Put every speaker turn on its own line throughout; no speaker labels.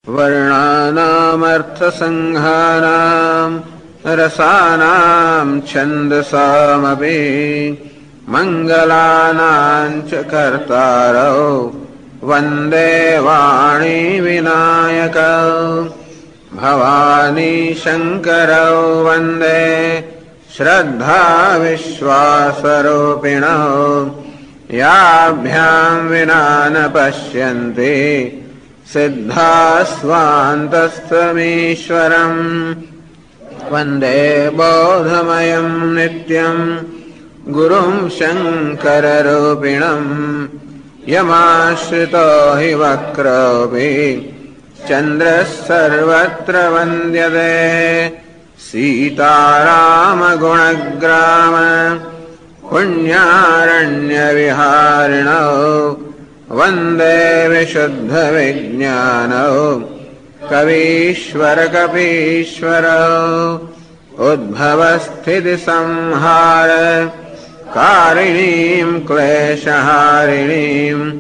वर्णानामर्थसंघानां रसानां छन्दसामपि मङ्गलानां च कर्तारौ वन्दे वाणी विनायकौ भवानी शङ्करौ वन्दे श्रद्धा विश्वासरूपिणौ याभ्यां विना न पश्यन्ति सिद्धास्वान्तस्तमीश्वरम् वन्दे बोधमयं नित्यं गुरुं शङ्कररूपिणम् यमाश्रितो हि वक्रोऽपि चन्द्रः सर्वत्र वन्द्यते सीतारामगुणग्राम पुण्यारण्यविहारिणौ वन्दे विशुद्धविज्ञानौ कवीश्वरकपीश्वरौ उद्भवस्थितिसंहार कारिणीं क्लेशहारिणीं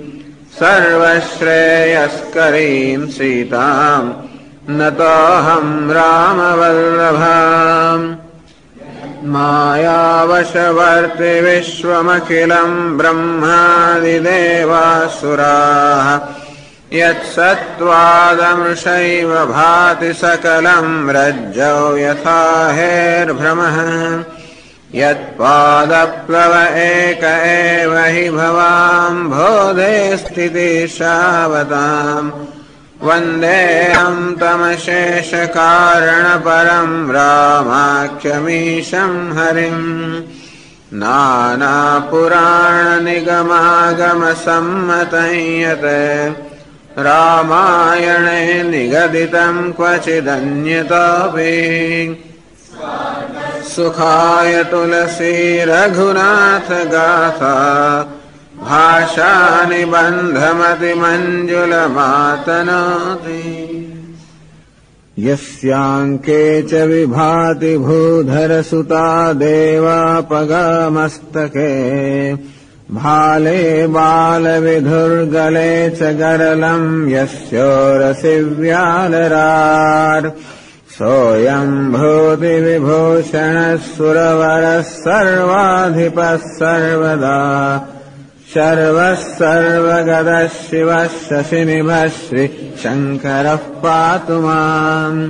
सर्वश्रेयस्करीं सीतां नतोऽहं रामवल्लभाम् मायावशवर्ति विश्वमखिलं ब्रह्मादिदेवासुराः यत्सत्त्वादमृषैव भाति सकलं रज्जौ यथा हेर्भ्रमः यत्पादप्लव एक एव हि भवाम्भोधे स्थितिशावताम् वन्देऽहं तमशेषकारणपरं रामाख्यमीशं हरिम् नानापुराणनिगमागमसम्मतं यत् रामायणे निगदितं क्वचिदन्यतोऽपि सुखाय तुलसी रघुनाथ गाथा भाषा निबन्धमतिमञ्जुलमातनोति यस्यांके च विभाति भूधरसुता देवापगमस्तके भाले बालविधुर्गले च गरलं यस्योरसि व्यालरार् सोऽयं भूतिविभूषणः सुरवरः सर्वाधिपः सर्वदा शर्वः सर्वगतः शिवः शशिनिभः श्रीशङ्करः पातु माम्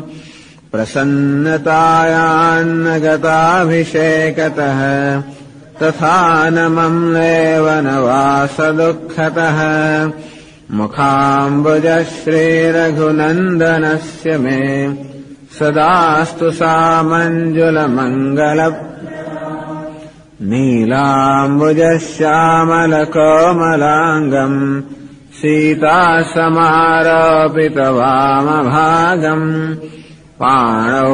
प्रसन्नतायान्नगताभिषेकतः तथा न मम्लेव न वासदुःखतः मुखाम्बुजः श्रीरघुनन्दनस्य मे सदास्तु सामञ्जुलमङ्गल नीलाम्बुजश्यामलकोमलाङ्गम् सीतासमारोपितवामभागम् पाणौ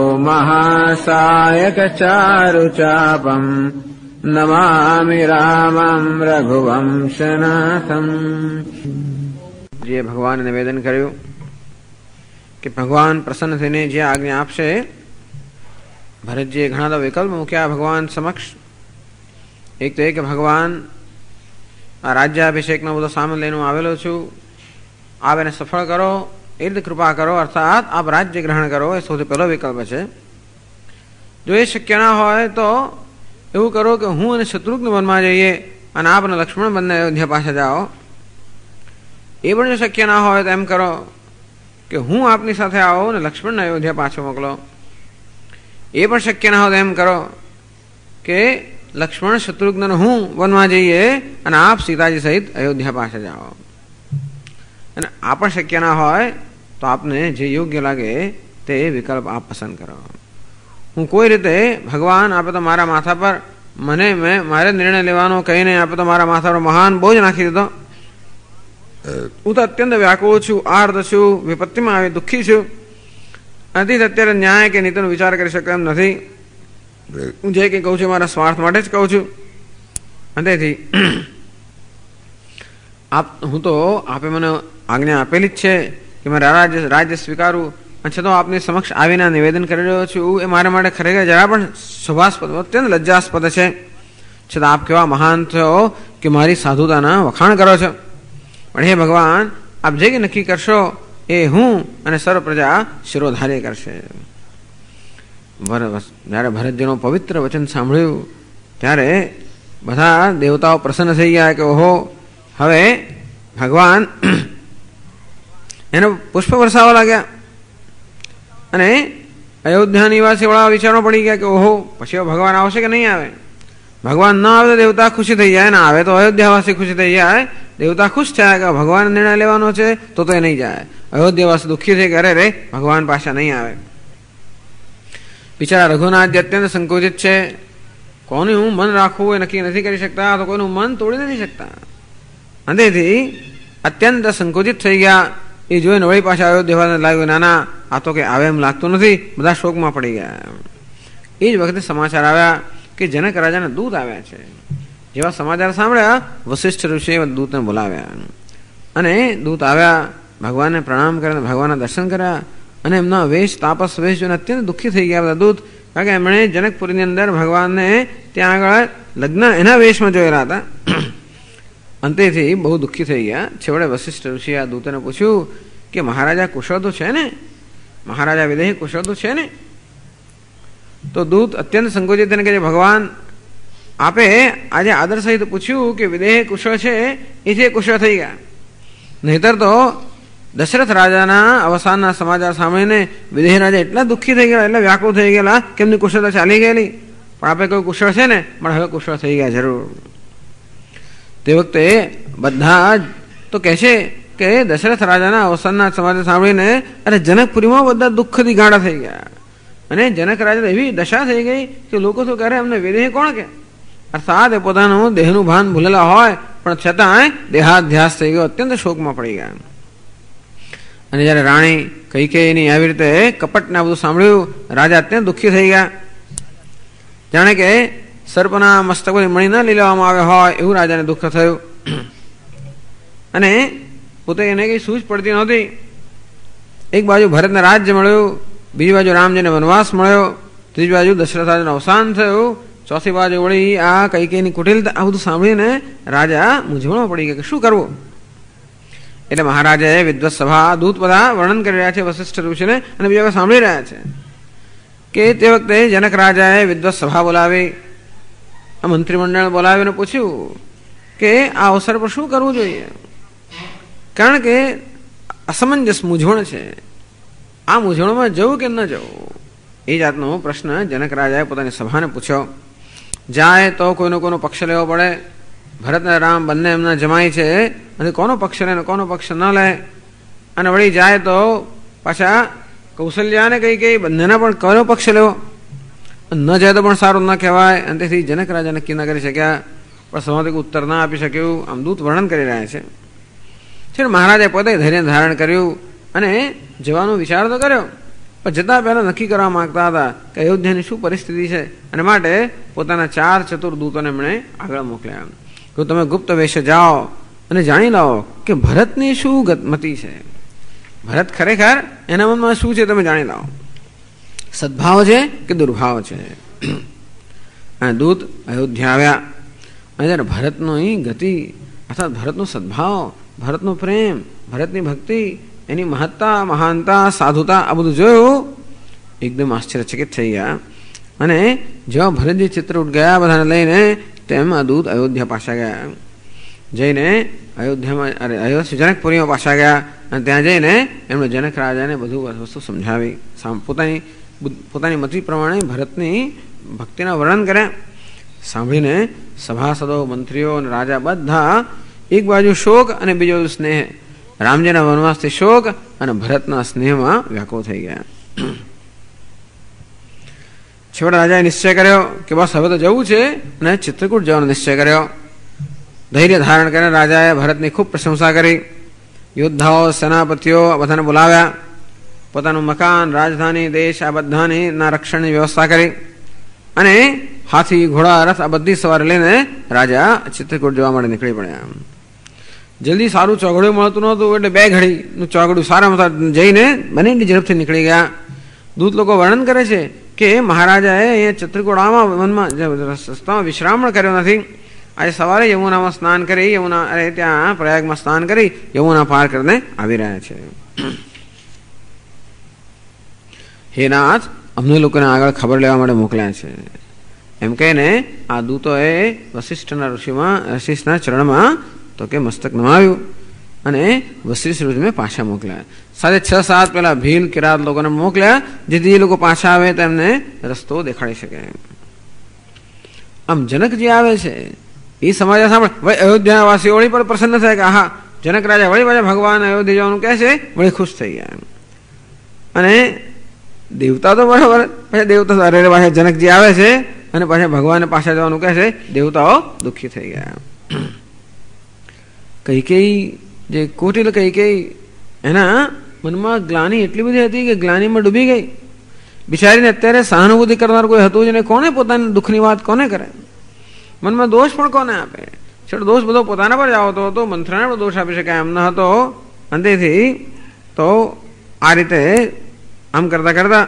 महासायकचारुचापम् नमामि रामम् रघुवंशनाथम्। જે ભગવાન નિવેદન કર્યું કે ભગવાન પ્રસન્ન થઈને જે આજ્ઞા આપશે, ભરતજીએ ઘણા બધા વિકલ્પ મૂક્યા ભગવાન સમક્ષ. એક તો એ કે ભગવાન આ રાજ્યાભિષેકનો બધો સામાન લઈને આવેલો છું, આપ એને સફળ કરો, એ રીતે કૃપા કરો, અર્થાત આપ રાજ્ય ગ્રહણ કરો, એ સૌથી પહેલો વિકલ્પ છે. જો એ શક્ય ના હોય તો એવું કરો કે હું અને શત્રુઘ્ન વનમાં જઈએ અને આપ અને લક્ષ્મણ બંને અયોધ્યા પાછા જાઓ. એ પણ જો શક્ય ના હોય તો એમ કરો કે હું આપની સાથે આવો અને લક્ષ્મણને અયોધ્યા પાછો મોકલો. એ પણ શક્ય ના હોય તો એમ કરો કે લક્ષ્મણ શત્રુઘ્ન હું વનમાં જઈએ અને આપ સીતાજી સહિત અયોધ્યા પાસે જાઓ. અને આ પણ શક્ય ના હોય તો આપને જે યોગ્ય લાગે તે વિકલ્પ આપ પસંદ કરો. હું કોઈ રીતે ભગવાન આપે તો મારા માથા પર મારે નિર્ણય લેવાનો કહીને આપે તો મારા માથા પર મહાન બોજ નાખી દીધો. હું તો અત્યંત વ્યાકુળ છું, આર્ત છું, વિપત્તિમાં આવી દુઃખી છું. નથી અત્યારે ન્યાય કે નીતિનો વિચાર કરી શકો એમ નથી. હું જે કંઈ કહું છું મારા સ્વાર્થ માટે જ કહું છું. તેથી હું તો આપે મને આજ્ઞા આપેલી જ છે કે મારે રાજ્ય સ્વીકારું, અને છતાં આપની સમક્ષ આવીને નિવેદન કરી રહ્યો છું. એ મારા માટે ખરેખર જરા પણ શોભાસ્પદ, અત્યંત લજ્જાસ્પદ છે. છતાં આપ કેવા મહાન થયો કે મારી સાધુતાના વખાણ કરો છો. પણ હે ભગવાન, આપ જે કંઈ નક્કી કરશો એ હું અને સર્વ પ્રજા શિરોધાર્ય કરશે. જ્યારે ભરતજીનું પવિત્ર વચન સાંભળ્યું ત્યારે બધા દેવતાઓ પ્રસન્ન થઈ ગયા કે ઓહો, હવે ભગવાન એને પુષ્પ વરસાવવા લાગ્યા. અને અયોધ્યા નિવાસી વાળા વિચારો પડી ગયા કે ઓહો, પછી ભગવાન આવશે કે નહીં આવે. ભગવાન ન આવે તો દેવતા ખુશી થઈ જાય, ને આવે તો અયોધ્યાવાસી ખુશી થઈ જાય. દેવતા ખુશ થયા કે ભગવાન નિર્ણય લેવાનો છે તો એ નહીં જાય. અયોધ્યાવાસી દુઃખી થઈ કે અરે રે ભગવાન પાછા નહીં આવે. બિચારા રઘુનાથજી અત્યંત સંકોચિત છે. કોનું હું મન રાખવું એ નક્કી નથી કરી શકતા, તો કોઈનું મન તોડી નથી શકતા. અંતેથી અત્યંત સંકોચિત થઈ ગયા. એ જોઈને વળી પાછા અયોધ્યાવાસીને લાગ્યું નાના આ તો કે આવે એમ લાગતું નથી. બધા શોકમાં પડી ગયા. એ જ વખતે સમાચાર આવ્યા કે જનક રાજાના દૂત આવ્યા છે. જેવા સમાચાર સાંભળ્યા વશિષ્ઠ ઋષિએ દૂતને બોલાવ્યા અને દૂત આવ્યા, ભગવાનને પ્રણામ કરીને ભગવાનના દર્શન કર્યા અને એમના વેશ તાપસ વેશ જોઈને અત્યંત દુઃખી થઈ ગયા બધા દૂત. કારણ કે એમણે જનકપુરીની અંદર ભગવાનને ત્યાં આગળ લગ્ન એના વેશમાં જોયેલા હતા. અંતેથી બહુ દુઃખી થઈ ગયા. છેવટે વશિષ્ઠ ઋષિએ આ દૂતને પૂછ્યું કે મહારાજા કુશળ તો છે ને, મહારાજા વિદેહી કુશળ તો છે ને. તો દૂત અત્યંત સંકોચિત થઈને કે ભગવાન આપે આજે આદર સહિત પૂછ્યું કે વિદેહ કુશળ છે, એ જે કુશળ થઈ ગયા. નહીતર તો દશરથ રાજાના અવસાનના સમાચાર સાંભળીને વિદેહ રાજા એટલા દુઃખી થઈ ગયા, એટલા વ્યાકુળ થઈ ગયેલા કે એમની કુશળતા ચાલી ગયેલી. પણ આપે કોઈ કુશળ છે ને, પણ હવે કુશળ થઈ ગયા જરૂર. તે વખતે બધા તો કહે છે કે દશરથ રાજાના અવસાનના સમાચાર સાંભળીને અરે જનકપુરીમાં બધા દુઃખથી ગાંડા થઈ ગયા. અને જનક રાજા એવી દશા થઈ ગઈ કે લોકો તો કહે અમને વિદેહ કોણ કે. અર્થાત એ પોતાનું દેહનું ભાન ભૂલેલા હોય પણ છતાંય દેહાધ્યાસ થઈ ગયો, અત્યંત શોકમાં પડી ગયા. અને જ્યારે રાણી કૈકેયીની આવી રીતે કપટને બધું સાંભળ્યું, રાજા અત્યંત દુઃખી થઈ ગયા. જાણે કે સર્પના મસ્તક પર મણી ન લઈ લેવામાં આવ્યો હોય એવું રાજાને દુઃખ થયું. અને પોતે એને કઈ સૂઝ પડતી નહોતી. એક બાજુ ભરતને રાજ્ય મળ્યું, બીજી બાજુ રામજીને વનવાસ મળ્યો, ત્રીજી બાજુ દશરથ રાજાનું અવસાન થયું, ચોથી બાજુ વળી આ કૈકેયીની કુટિલતા. આ બધું સાંભળીને રાજા મૂંઝવણમાં પડી ગયા કે શું કરવું. એટલે મહારાજાએ વિદ્વત સભા દૂત બધા વર્ણન કરી રહ્યા છે વશિષ્ઠ ઋષિને અને બીજા સાંભળી રહ્યા છે કે તે વખતે જનક રાજાએ વિદ્વત સભા બોલાવી, મંત્રીમંડળ બોલાવીને પૂછ્યું કે આ અવસર પર શું કરવું જોઈએ. કારણ કે અસમંજસ મૂંઝવણ છે. આ મૂંઝવણમાં જવું કે ન જવું એ જાતનો પ્રશ્ન જનક રાજાએ પોતાની સભાને પૂછ્યો. જાય તો કોઈનો પક્ષ લેવો પડે. ભરત અને રામ બંને એમના જમાઈ છે અને કોનો પક્ષ લે ને કોનો પક્ષ ન લે. અને વળી જાય તો પાછા કૌશલ્યાને કઈ બંનેના પણ કયો પક્ષ લેવો. ન જાય તો પણ સારું ન કહેવાય. અને તેથી જનક રાજા નક્કી ન કરી શક્યા, પણ સભાથી ઉત્તર ના આપી શક્યું. આમ દૂત વર્ણન કરી રહ્યા છે. છે મહારાજે પોતે ધૈર્ય ધારણ કર્યું અને જવાનો વિચાર તો કર્યો, પણ જતા પહેલા નક્કી કરવા માંગતા હતા કે અયોધ્યાની શું પરિસ્થિતિ છે. અને માટે પોતાના 4 ચતુર દૂતોને એમણે આગળ મોકલ્યા કે તમે ગુપ્ત વેશે જાઓ અને જાણી લાવો કે ભરતની શું ગતિ છે. ભરત ખરેખર એના મનમાં શું છે તમે જાણી લાવો. સદભાવ છે કે દુર્ભાવ છે. અને દૂત અયોધ્યા આવ્યા અને જ્યારે ભરતની ગતિ અર્થાત ભરતનો સદભાવ, ભરતનો પ્રેમ, ભરતની ભક્તિ, એની મહત્તા, મહાનતા, સાધુતા આ બધું જોયું એકદમ આશ્ચર્યચકિત થઈ ગયા. અને જેવા ભરતજી ચિત્રકૂટ ગયા બધાને લઈને તેમ આ દૂત અયોધ્યા પાછા ગયા. જઈને અયોધ્યામાં જનકપુરીમાં પાછા ગયા અને ત્યાં જઈને એમણે જનક રાજાને બધું વસ્તુ સમજાવી. પોતાની મતિ પ્રમાણે ભરતની ભક્તિના વર્ણન કર્યા. સાંભળીને સભાસદો, મંત્રીઓ અને રાજા બધા એક બાજુ શોક અને બીજો બાજુ સ્નેહ. રામજીના વનવાસથી શોક અને ભરતના સ્નેહમાં વ્યાકુળ થઈ ગયા. છેવટે રાજાએ નિશ્ચય કર્યો કે બસ હવે તો જવું છે અને ચિત્રકૂટ જવાનો નિશ્ચય કર્યો. ધૈર્ય ધારણ કરીને રાજાએ ભરતની ખૂબ પ્રશંસા કરી. યોદ્ધાઓ, સેનાપતિઓ બધાને બોલાવ્યા. પોતાનું મકાન, રાજધાની, દેશ આ બધાની રક્ષણની વ્યવસ્થા કરી અને હાથી, ઘોડા, રથ આ બધી સવારે લઈને રાજા ચિત્રકૂટ જવા માટે નીકળી પડ્યા. જલ્દી સારું ચોગડું મળતું નહોતું એટલે 2 ઘડીનું ચોગડું સારામાં જઈને બંનેની ઝડપથી નીકળી ગયા. દૂત લોકો વર્ણન કરે છે કે મહારાજાએ અહીંયા ચિત્રકૂટમાં વનમાં રસ્તામાં વિશ્રામણ કર્યો નથી. આજે સવારે યમુનામાં સ્નાન કરી, ત્યાં પ્રયાગમાં સ્નાન કરી યમુના પાર કરીને આવી રહ્યા છે. હે નાથ, અમને લોકોને આગળ ખબર લેવા માટે મોકલ્યા છે. એમ કહીને આ દૂતોએ વશિષ્ઠના ચરણમાં તો કે મસ્તક નમાવ્યું અને વશિષ્ઠ ઋષિને પાછા મોકલ્યા. સાથે 6-7 પેલા ભીલ કિરાત લોકોને મોકલ્યા, જેથી એ લોકો પાછા આવે તો એમને રસ્તો દેખાડી શકે. આમ જનકજી આવે છે એ સમાચાર સાંભળે ભાઈ અયોધ્યાવાસીઓ વળી પણ પ્રસન્ન થાય કે આહા, જનક રાજા વળી પાછા ભગવાન અયોધ્યા જવાનું કહે છે, વળી ખુશ થઈ ગયા. અને દેવતા તો બરાબર, પછી દેવતા અરે પાછા જનકજી આવે છે અને પાછા ભગવાન પાછા જવાનું કહે છે, દેવતાઓ દુઃખી થઈ ગયા. કૈકેયી જે કોટિલ કૈકેયી, એના મનમાં ગ્લાની એટલી બધી હતી કે ગ્લાનીમાં ડૂબી ગઈ. બિચારીને અત્યારે સહાનુભૂતિ કરનાર કોઈ હતું જ નહીં. કોને પોતાની દુઃખની વાત કોને કરે? મનમાં દોષ પણ કોને આપે? છેલ્લો દોષ બધો પોતાના પર જ આવતો હતો. મંથરાને પણ દોષ આપી શકાય એમ ન હતો. અંતેથી તો આ રીતે આમ કરતા કરતા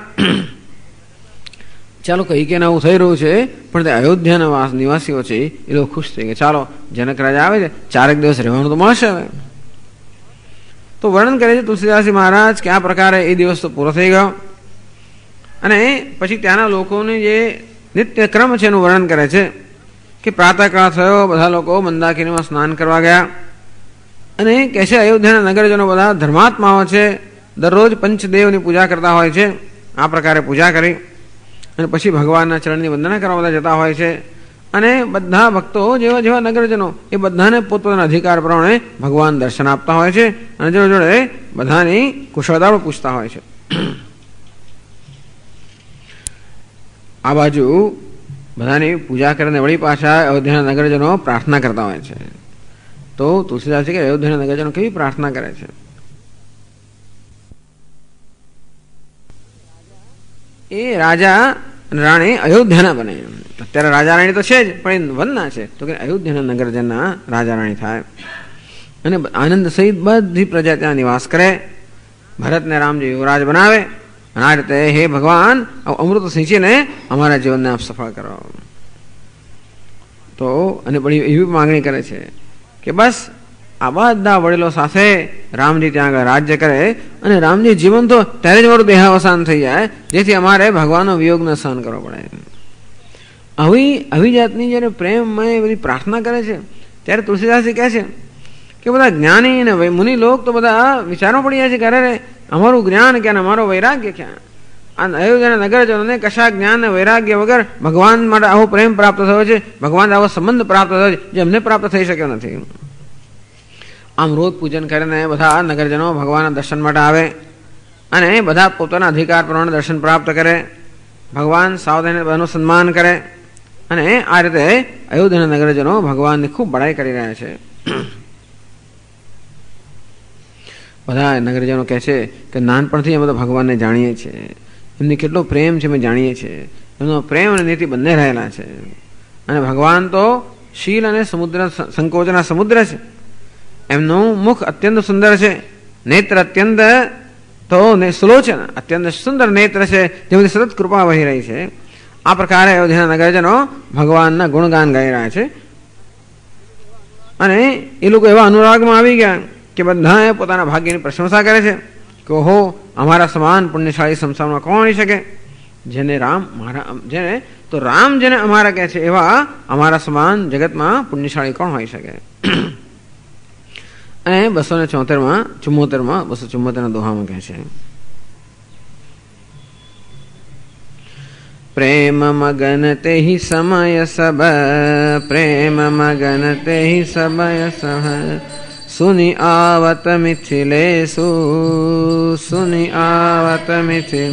ચાલો કૈકેયીને આવું થઈ રહ્યું છે, પણ તે અયોધ્યાના નિવાસીઓ છે એ લોકો ખુશ થઈ ગયા. ચાલો જનક રાજા આવે છે, 4 દિવસ રહેવાનું તો મળશે હવે. તો વર્ણન કરે છે તુલસીદાસજી મહારાજ કે આ પ્રકારે એ દિવસ તો પૂરો થઈ ગયો. અને પછી ત્યાંના લોકોની જે નિત્ય ક્રમ છે એનું વર્ણન કરે છે કે પ્રાતઃકાળ થયો, બધા લોકો મંદાકિનીમાં સ્નાન કરવા ગયા. અને કહે છે અયોધ્યાના નગરજનો બધા ધર્માત્માઓ છે, દરરોજ પંચદેવની પૂજા કરતા હોય છે. આ પ્રકારે પૂજા કરી અને પછી ભગવાનના ચરણની વંદના કરવા બધા જતા હોય છે. અને બધા ભક્તો જેવા જેવા નગરજનો એ બધાને પોતપોતાના અધિકાર પ્રમાણે ભગવાન દર્શન આપતા હોય છે અને જોડે જોડે બધાની કુશળતા પણ પૂછતા હોય છે. આ બાજુ બધાની પૂજા કરીને વળી પાછા અયોધ્યાના નગરજનો પ્રાર્થના કરતા હોય છે. તો તુલસીદાસજી કે અયોધ્યાના નગરજનો કેવી પ્રાર્થના કરે છે? એ રાજા રાણી અયોધ્યાના બને. અત્યારે રાજા રાણી તો છે જ, પણ એ વનના છે, તો કે અયોધ્યાના નગરજનના રાજા રાણી થાય અને આનંદ સહિત બધી પ્રજા ત્યાં નિવાસ કરે. ભરતને રામજી યુવરાજ બનાવે અને આ રીતે હે ભગવાન અમૃત સિંચીને અમારા જીવનને આપ સફળ કરો. તો અને બધી એવી માંગણી કરે છે કે બસ આ બધા વડીલો સાથે રામજી ત્યાં આગળ રાજ્ય કરે અને રામજી જીવન તો ત્યારે જ મારું દેહાવસાન થઈ જાય, જેથી અમારે ભગવાનનો વિયોગને સહન કરવો પડે. આવી જાતની જ્યારે પ્રેમમય બધી પ્રાર્થના કરે છે ત્યારે તુલસીદાસજી કહે છે કે બધા જ્ઞાની અને મુનિ લોક તો બધા વિચારમાં પડી જાય છે કે અરે અમારું જ્ઞાન ક્યાં, અમારો વૈરાગ્ય ક્યાં? આ અયોધ્યાના નગરજનોને કશા જ્ઞાન અને વૈરાગ્ય વગર ભગવાન માટે આવો પ્રેમ પ્રાપ્ત થયો છે, ભગવાન આવો સંબંધ પ્રાપ્ત થયો છે જે અમને પ્રાપ્ત થઈ શક્યો નથી. આમ રોજ પૂજન કરીને બધા નગરજનો ભગવાનના દર્શન માટે આવે અને બધા પોતાના અધિકાર પ્રમાણે દર્શન પ્રાપ્ત કરે. ભગવાન સાવધાની બધાનું સન્માન કરે અને આ રીતે અયોધ્યાના નગરજનો ભગવાનની ખૂબ બડાઈ કરી રહ્યા છે. બધા નગરજનો કહે છે કે નાનપણથી અમે તો ભગવાનને જાણીએ છીએ, એમની કેટલો પ્રેમ છે અમે જાણીએ છીએ, એમનો પ્રેમ અને નીતિ બંને રહેલા છે. અને ભગવાન તો શીલ અને સમુદ્ર સંકોચના સમુદ્ર છે. એમનું મુખ અત્યંત સુંદર છે, નેત્ર અત્યંત તો સુલોચન, અત્યંત સુંદર નેત્ર છે, જેમાંથી સતત કૃપા વહી રહી છે. આ પ્રકારે અયોધ્યાના નગરજનો ભગવાનના ગુણગાન ગાઈ રહ્યા છે. અને એ લોકો એવા અનુરાગમાં આવી ગયા કે બધાએ પોતાના ભાગ્યની પ્રશંસા કરે છે કે ઓહો, અમારા સમાન પુણ્યશાળી સંસારમાં કોણ હોઈ શકે? જેને રામ જેને અમારા કહે છે એવા અમારા સમાન જગતમાં પુણ્યશાળી કોણ હોઈ શકે? અને 274 દોહામાં કહે છે પ્રેમ મગન તે સમય સબ, પ્રેમ મગન તે સમય સહ, સુની આવત મિથિલેશુ, સુની આવત મિથિલ,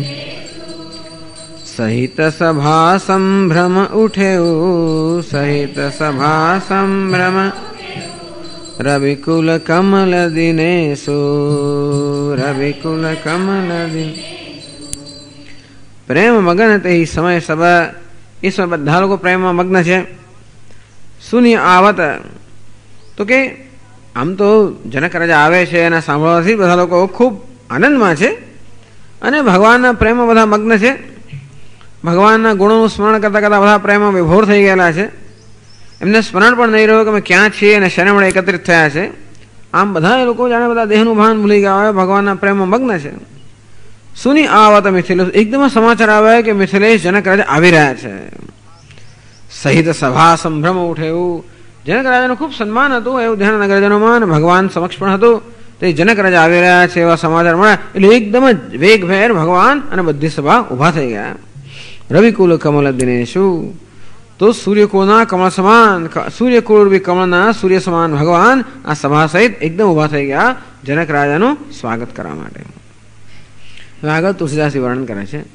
સહિત સભા સંભ્રમ ઉઠેવું, સહિત સભા સંભ્રમ, રવિકુલ કમલ દિનેશુ, રવિકુલ કમલ દિન. પ્રેમ મગન તે સમય સબ, એ સમય બધા લોકો પ્રેમમાં મગ્ન છે. સુની આવત, તો કે આમ તો જનક રાજા આવે છે એના સાંભળવાથી બધા લોકો ખૂબ આનંદમાં છે અને ભગવાનના પ્રેમમાં બધા મગ્ન છે. ભગવાનના ગુણોનું સ્મરણ કરતાં કરતાં બધા પ્રેમમાં વિભોર થઈ ગયેલા છે. એમને સ્મરણ પણ નહીં રહ્યું કે અમે ક્યાં છીએ અને શેને મળે એકત્રિત થયા છે. આમ બધા લોકો જાણે બધા દેહનું ભાન ભૂલી ગયા હોય, ભગવાનના પ્રેમમાં મગ્ન છે. સુની આવત મિથિલેશ, એકદમ સમાચાર આવે કે મિથિલેશ જનક રાજા આવી રહ્યા છે. સહિત સભા સંભ્રમ ઉઠે એવું જનક રાજાનું ખૂબ સન્માન હતું, એવું ધ્યાન નગરજનોમાં ભગવાન સમક્ષ પણ હતું. તે જનક રાજા આવી રહ્યા છે એવા સમાચાર મળ્યા એટલે એકદમ જ વેગભેર ભગવાન અને બધી સભા ઉભા થઈ ગયા. રવિકુલ કમલ દિનેશુ, તો સૂર્યકુળના કમળ સમાન, સૂર્યકુળ કમળના સૂર્ય સમાન ભગવાન આ સભા સહિત એકદમ ઉભા થઈ ગયા જનક રાજાનું સ્વાગત કરવા માટે. આગળ તુલસીદાસજી વર્ણન કરે છે.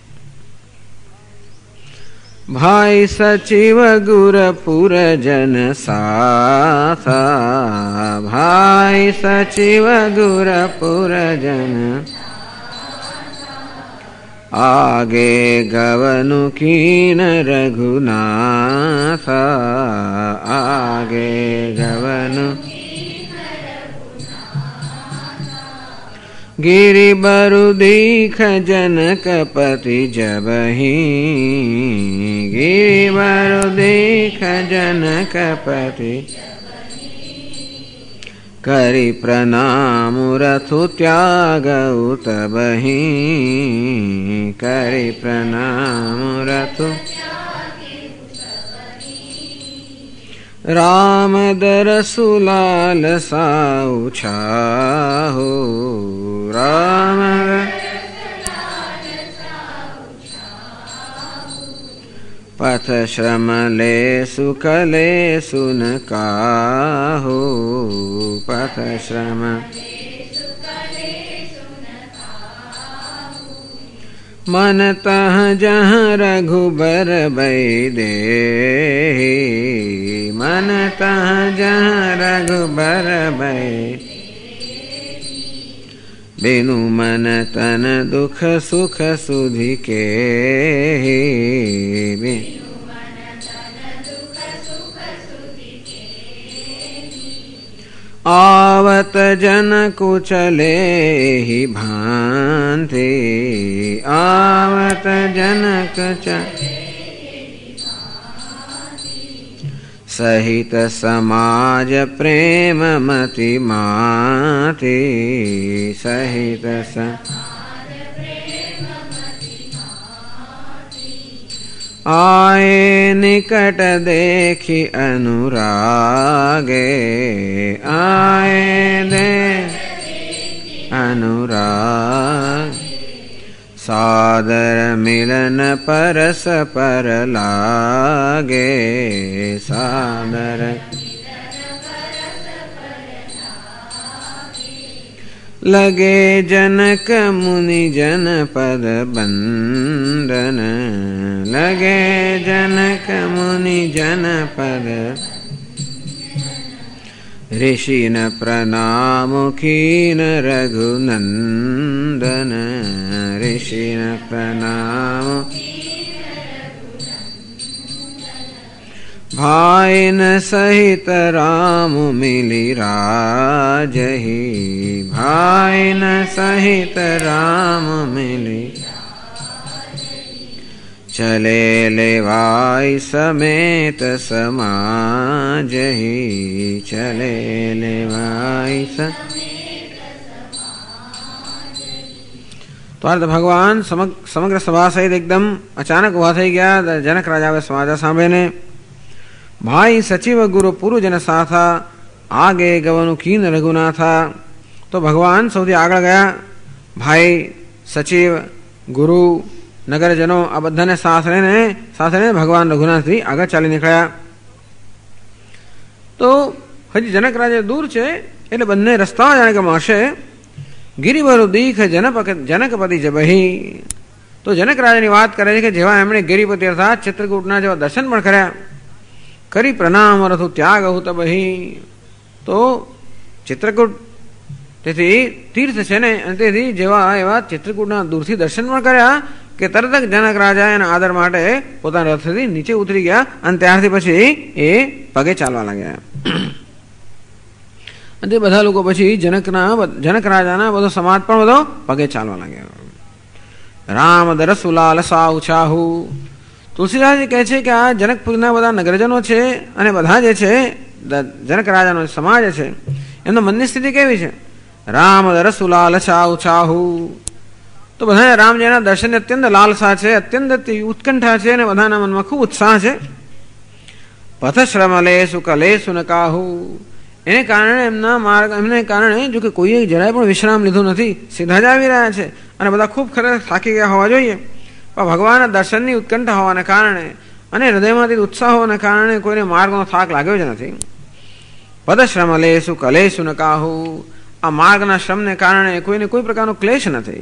ભાઈ સચિવ ગુરપુર જન સાથા, ભાઈ સચિવ ગુરપુર જન આગે ગવનુ કીન રઘુનાથા, આગે ગવનુ गिरि बरु दीख जनकपति जबहि, गिरि बरु दीख जनकपति करि प्रणाम रथु त्यागउ तबहि, करि प्रणाम रथु राम दरसुलाल साउ छाहो, राम पथ श्रम ले सुकले सुन काहो, पथ श्रम मन तह जह रघुबर बैदे, मन तह जह रघुबर बै बिनु मन तन दुख सुख सुधि के, आवत जन कुचले ही भांति, आवत जनक सहित समाज प्रेम मति माति, सहित आए निकट देखी अनुरागे, आए दे अनुराग सादर मिलन परस पर लागे, सादर लगे जनक मुनि जन पद बंदन, लगे जनक मुनि जन पद ऋषि न प्रणाम कीन रघुनंदन, ऋषि न प्रणाम भाई न सहित राम मिली राजहि, भाई न सहित राम मिली चले लेवाई समेत समाजहि, चले लेवाई तो अर्थ भगवान समग्र सभा सहित एकदम अचानक उभा થઈ ગયા. જનક રાજાએ સમાચાર સાંભળીને ભાઈ સચિવ ગુરુ પુરુ જન સાથા આગે ગવનુ કીન રઘુનાથા, તો ભગવાન સૌથી આગળ ગયા. ભાઈ સચિવ ગુરુ નગરજનો આ બધાને સાથે ભગવાન રઘુનાથજી આગળ ચાલી નીકળ્યા. તો હજી જનક રાજા દૂર છે એટલે બંને રસ્તા જાણે કે મળશે. ગિરિવરુ દીખ જનકપતિ જબહી, તો જનક રાજાની વાત કરે છે કે જેવા એમણે ગિરિપતિ અર્થાત ચિત્રકૂટના જેવા દર્શન પણ કર્યા, કરી પ્રણામ રથુ ત્યાગ તબહી, તો ચિત્રકૂટ તેથી તીર્થ છે ને, અને તેથી જેવા એવા ચિત્રકૂટના દૂરથી દર્શન પણ કર્યા કે તરત જ જનક રાજા એના આદર માટે પોતાના રથથી નીચે ઉતરી ગયા અને ત્યારથી પછી એ પગે ચાલવા લાગ્યા. અને તે બધા લોકો પછી જનક રાજાના બધો સમાજ પણ બધો પગે ચાલવા લાગ્યા. રામ દરસુલાલ સાઉ ચાહુ, તુલસીદાસજી કહે છે કે આ જનકપુરના બધા નગરજનો છે અને બધા જે છે જનક રાજાનો સમાજ છે એમનો મનની સ્થિતિ કેવી છે. રામ રસુલાલ ચાહુ ચાહુ, તો બધા રામજીના દર્શનની અત્યંત લાલસા છે, અત્યંત ઉત્કંઠા છે અને બધાના મનમાં ખૂબ ઉત્સાહ છે. પથશ્રમલેષુ કલેષુ ન કાહુ, એને કારણે એમને કારણે જો કે કોઈએ જરાય પણ વિશ્રામ લીધું નથી, સીધા જ આવી રહ્યા છે અને બધા ખૂબ ખરેખર થાકી ગયા હોવા જોઈએ, પણ ભગવાનના દર્શનની ઉત્કંઠા હોવાને કારણે અને હૃદયમાંથી ઉત્સાહ હોવાને કારણે કોઈને માર્ગનો થાક લાગ્યો જ નથી. પદશ્રમલેષુ કલેષુ ન કાહુ, આ માર્ગના શ્રમને કારણે કોઈને કોઈ પ્રકારનો ક્લેશ નથી.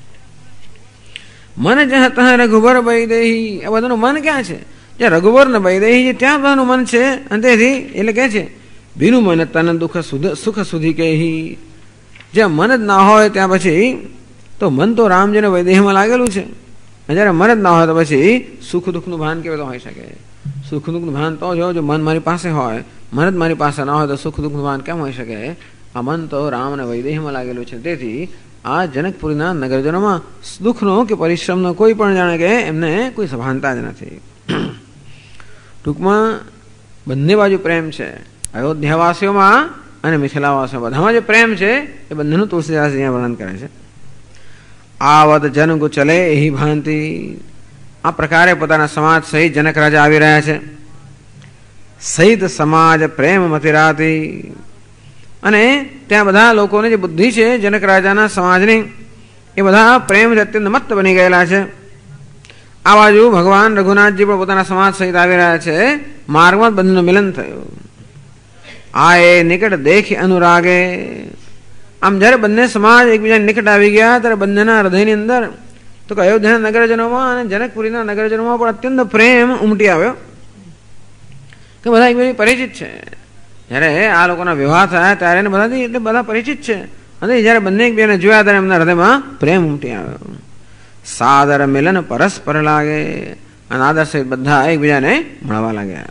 મન જહ તહ રઘુબર વૈદેહી, આ બધાનું મન ક્યાં છે? જ્યાં રઘુવર ને વૈદેહી ત્યાં બધાનું મન છે. અને તેથી એટલે કહે છે બીનું મન તન દુઃખ સુખ સુધી કહી, જ્યાં મન જ ના હોય ત્યાં પછી તો મન તો રામજીને વૈદેહીમાં લાગેલું છે. જ્યારે મન જ ના હોય તો પછી સુખ દુઃખનું ભાન કેવી રીતે હોઈ શકે? સુખ દુઃખનું ભાન તો જો મન મારી પાસે હોય, મન જ મારી પાસે ના હોય તો સુખ દુઃખનું ભાન કેમ હોઈ શકે? આ મન તો રામ અને વૈદેહીમાં લાગેલું છે. તેથી આ જનકપુરીના નગરજનોમાં દુઃખનો કે પરિશ્રમનો કોઈ પણ જાણે કે એમને કોઈ સભાનતા જ નથી. ટૂંકમાં બંને બાજુ પ્રેમ છે. અયોધ્યાવાસીઓમાં અને મિથિલાવાસીઓ બધામાં જે પ્રેમ છે એ બંનેનું તુલસીદાસ અહીંયા વર્ણન કરે છે. આવત જનગુ ચલે એહી ભાંતિ, આ પ્રકારે પોતાના સમાજ સહિત જનક રાજા આવી રહ્યા છે. સહિત સમાજ પ્રેમ મતિરાતી, અને ત્યાં બધા લોકોની જે બુદ્ધિ છે જનક રાજાના સમાજની એ બધા પ્રેમ અત્યંત મત્ત બની ગયેલા છે. આ બાજુ ભગવાન રઘુનાથજી પણ પોતાના સમાજ સહિત આવી રહ્યા છે. માર્ગમાં બંનેનું મિલન થયું. આ એ નિકટ દેખી અનુરાગે, આમ જ્યારે બંને સમાજ એકબીજાની નિકટ આવી ગયા ત્યારે બંનેના હૃદયની અંદર તો કે અયોધ્યાના નગરજનોમાં અને જનકપુરીના નગરજનોમાં પણ અત્યંત પ્રેમ ઉમટી આવ્યો કે બધા એકબીજાથી પરિચિત છે. જ્યારે આ લોકોના વિવાહ થયા ત્યારે એને બધાથી એટલે બધા પરિચિત છે, અને જ્યારે બંને એકબીજાને જોયા ત્યારે એમના હૃદયમાં પ્રેમ ઉમટી આવ્યો. સાદર મિલન પરસ્પર લાગે, અને આદર સહિત બધા એકબીજાને મળવા લાગ્યા.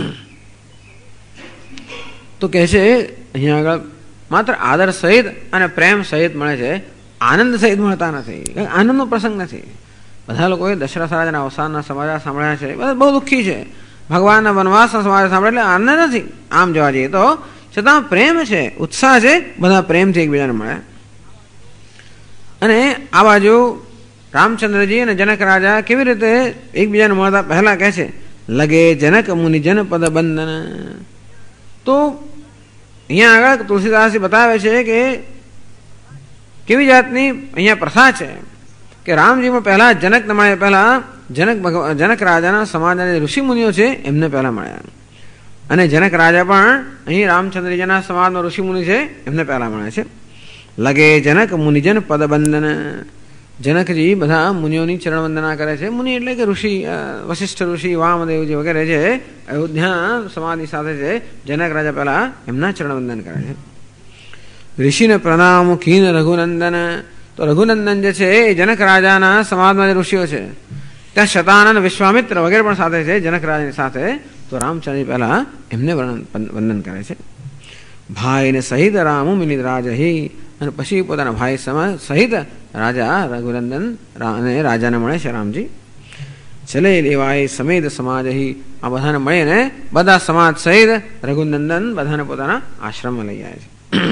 તો કહે છે અહીંયા આગળ માત્ર આદર સહિત અને પ્રેમ સહિત મળે છે, આનંદ સહિત મળતા નથી. આનંદનો પ્રસંગ નથી. બધા લોકોએ દશરથ રાજાના અવસાનના સમાચાર સાંભળ્યા છે, બધા બહુ દુઃખી છે. ભગવાનના વનવાસના સમાચાર સાંભળે એટલે આનંદ નથી. આમ જોવા જઈએ તો છતાં પ્રેમ છે, ઉત્સાહ છે, બધા પ્રેમથી એકબીજાને મળ્યા. અને આ બાજુ રામચંદ્રજી અને જનક રાજા કેવી રીતે એકબીજાને મળતા પહેલા કહે છે લગે જનક મુનિ જનપદ બંધન. તો અહીંયા આગળ તુલસીદાસજી બતાવે છે કે કેવી જાતની અહીંયા પ્રથા છે કે રામજીમાં પહેલા જનકને મળ્યા, પહેલા જનક રાજાના સમાજના ઋષિ મુનિઓ છે એમને પહેલા મળ્યા, અને જનક રાજા પણ અહીં રામચંદ્રજીના સમાજનો ઋષિ મુનિ છે એમને પહેલા મળ્યા છે. લગે જનક મુનિજન પદબંધન, જનકજી બધા મુનિઓની ચરણ વંદના કરે છે. મુનિ એટલે કે ઋષિ, વશિષ્ઠ ઋષિ, વામદેવજી વગેરે છે અયોધ્યા સમાજની સાથે છે. જનક રાજા પહેલા એમના ચરણ વંદન કરે છે. ઋષિને પ્રણામ ખીન રઘુનંદન, તો રઘુનંદન જે છે એ જનક રાજાના સમાજમાં જે ઋષિઓ છે ત્યાં શતાનંદ, વિશ્વામિત્ર વગેરે પણ સાથે છે જનક રાજાની સાથે. તો રામચંદ્ર પહેલા એમને વંદન કરે છે. ભાઈને સહિત રામુ મિલિત રાજહી, અને પછી પોતાના ભાઈ સહિત રાજા રઘુનંદન અને રાજાને મળે છે રામજી. ચલે લેવાય સમેત સમાજહી, આ બધાને મળીને બધા સમાજ સહિત રઘુનંદન બધાને પોતાના આશ્રમમાં લઈ આવે છે.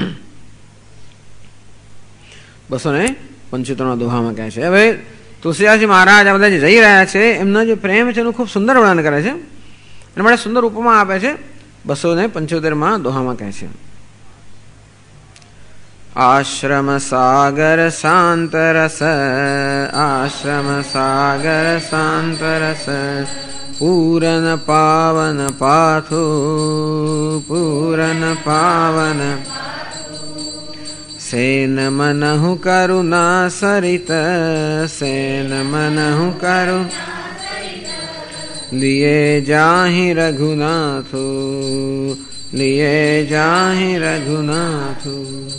275 દોહામાં કહે છે. હવે તુલસીદાસજી મહારાજ આ બધા જે જઈ રહ્યા છે એમનો જે પ્રેમ છે એનું ખૂબ સુંદર વર્ણન કરે છે અને મને સુંદર ઉપમા આપે છે. 275 દોહામાં કહે છે આશ્રમ સાગર શાંત રસ, આશ્રમ સાગર શાંત રસ, પૂરન પાવન પાથુ, પૂરન પાવન સેન મનહુ કરુણા સરિત, સેન મનહુ કરુ લીએ જાહી રઘુનાથુ, લીએ જાહી રઘુનાથુ.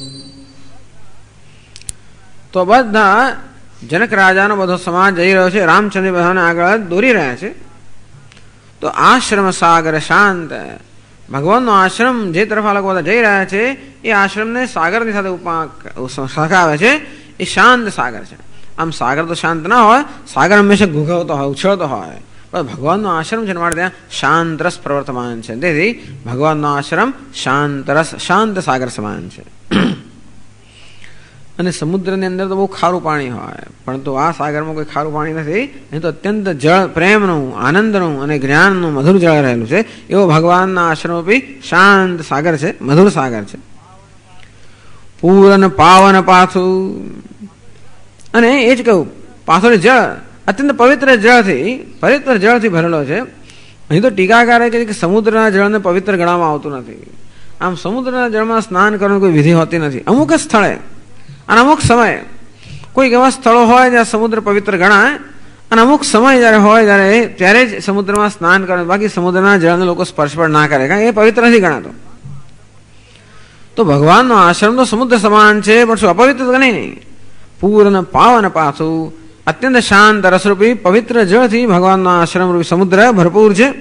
તો બધા જનક રાજાનો બધો સમાજ જઈ રહ્યો છે, રામચંદ્ર બધાને આગળ દોરી રહ્યા છે. તો આશ્રમ સાગર શાંત, ભગવાનનો આશ્રમ જે તરફ આ લોકો બધા જઈ રહ્યા છે એ આશ્રમને સાગરની સાથે સરખાવે છે. એ શાંત સાગર છે. આમ સાગર તો શાંત ના હોય, સાગર હંમેશા ઘૂઘવતો હોય, ઉછળતો હોય, પણ ભગવાનનો આશ્રમ છે માટે ત્યાં શાંત રસ પ્રવર્તમાન છે. તેથી ભગવાનનો આશ્રમ શાંત રસ, શાંત સાગર સમાન છે. અને સમુદ્રની અંદર તો બહુ ખારું પાણી હોય, પરંતુ આ સાગરમાં કોઈ ખારું પાણી નથી. અહીં તો અત્યંત જળ પ્રેમનું, આનંદનું અને જ્ઞાનનું મધુર જળ રહેલું છે. એવો ભગવાનના આશ્રમ બી શાંત સાગર છે, મધુર સાગર છે. પૂરન પાવન પાથું, અને એ જ કહ્યું, પાથું જળ અત્યંત પવિત્ર જળથી ભરેલો છે. અહીં તો ટીકાકારે કહે કે સમુદ્રના જળને પવિત્ર ગણવામાં આવતું નથી. આમ સમુદ્રના જળમાં સ્નાન કરવાની કોઈ વિધિ હોતી નથી. અમુક જ સ્થળે અને અમુક સમયે કોઈક એવા સ્થળો હોય જ્યાં સમુદ્ર પવિત્ર ગણાય, અને અમુક સમય જ્યારે હોય ત્યારે જ સમુદ્રમાં સ્નાન કરે. બાકી સમુદ્રના જળને લોકો સ્પર્શ પણ ના કરે, કારણ કે એ પવિત્ર નથી ગણાતો. તો ભગવાનનો આશ્રમ તો સમુદ્ર સમાન છે, પણ શું અપવિત્ર ગણે નહીં. પૂર્ણ પાવન પાછું અત્યંત શાંત રસરૂપી પવિત્ર જળથી ભગવાનનો આશ્રમ રૂપી સમુદ્ર ભરપૂર છે.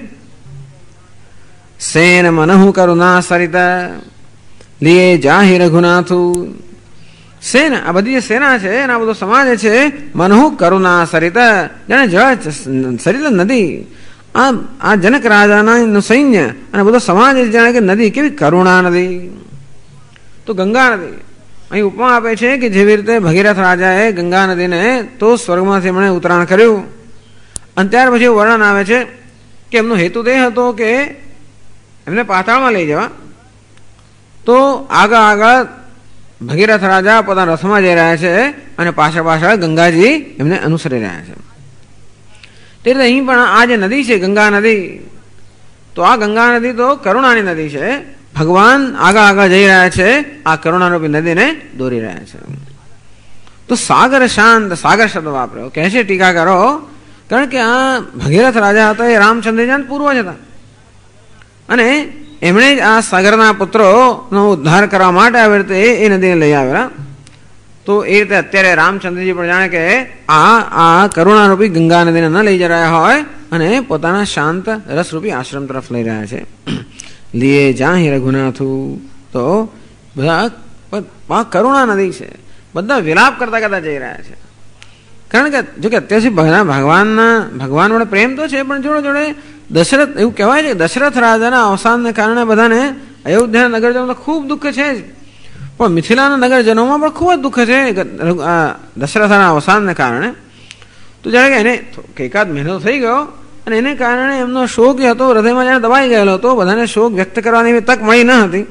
સેન મનહુ કરુણા સરિતા લીએ જાહિ રઘુનાથુ. સેન, આ બધી જે સેના છે અને આ બધો સમાજ છે, મનહુ કરુણા સરિતા, જાણે જળ સરિતા નદી. આ જનક રાજાના સૈન્ય અને બધો સમાજ જાણે કે નદી, કેવી કરુણા નદી. તો ગંગા નદી અહીં ઉપમા આપે છે કે જેવી રીતે ભગીરથ રાજાએ ગંગા નદીને તો સ્વર્ગમાંથી એમણે ઉતરાણ કર્યું, અને ત્યાર પછી વર્ણન આવે છે કે એમનો હેતુ તે હતો કે એમને પાતાળમાં લઈ જવા. તો આગળ ભગીરથ રાજા પોતાના રથમાં જઈ રહ્યા છે અને પાછળ ગંગાજી એમને અનુસરી રહ્યા છે. તે રીતે અહીં પણ આ જે નદી છે ગંગા નદી, તો આ ગંગા નદી તો કરુણાની નદી છે. ભગવાન આગળ જઈ રહ્યા છે, આ કરુણારૂપી નદીને દોરી રહ્યા છે. તો સાગર શાંત, સાગર શબ્દ વાપર્યો કહે છે ટીકાકારો, કારણ કે આ ભગીરથ રાજા હતા એ રામચંદ્રજીના પૂર્વજ હતા, અને એમણે જ આ સાગરના પુત્રોનો ઉદ્ધાર કરવા માટે આવી રીતે એ નદીને લઈ આવેલા. તો એ રીતે અત્યારે રામચંદ્રજી પણ જાણે કે આ કરુણારૂપી ગંગા નદીને ન લઈ જઈ રહ્યા હોય અને પોતાના શાંત રસરૂપી આશ્રમ તરફ લઈ રહ્યા છે. લીએ જાહિ રઘુનાથુ, તો બધા કરુણા નદી છે, બધા વિલાપ કરતા જઈ રહ્યા છે. કારણ કે જો કે અત્યારથી ભગવાન વડે પ્રેમ તો છે, પણ જોડે દશરથ, એવું કહેવાય છે કે દશરથ રાજાના અવસાનને કારણે બધાને અયોધ્યાના નગરજનો ખૂબ દુઃખ છે જ, પણ મિથિલાના નગરજનોમાં પણ ખૂબ જ દુઃખ છે દશરથના અવસાનને કારણે. તો જાણે કે એને એકાદ મહિનો થઈ ગયો અને એને કારણે એમનો શોક જે હતો હૃદયમાં જાણે દબાઈ ગયેલો હતો. બધાને શોક વ્યક્ત કરવાની તક મળી ન હતી.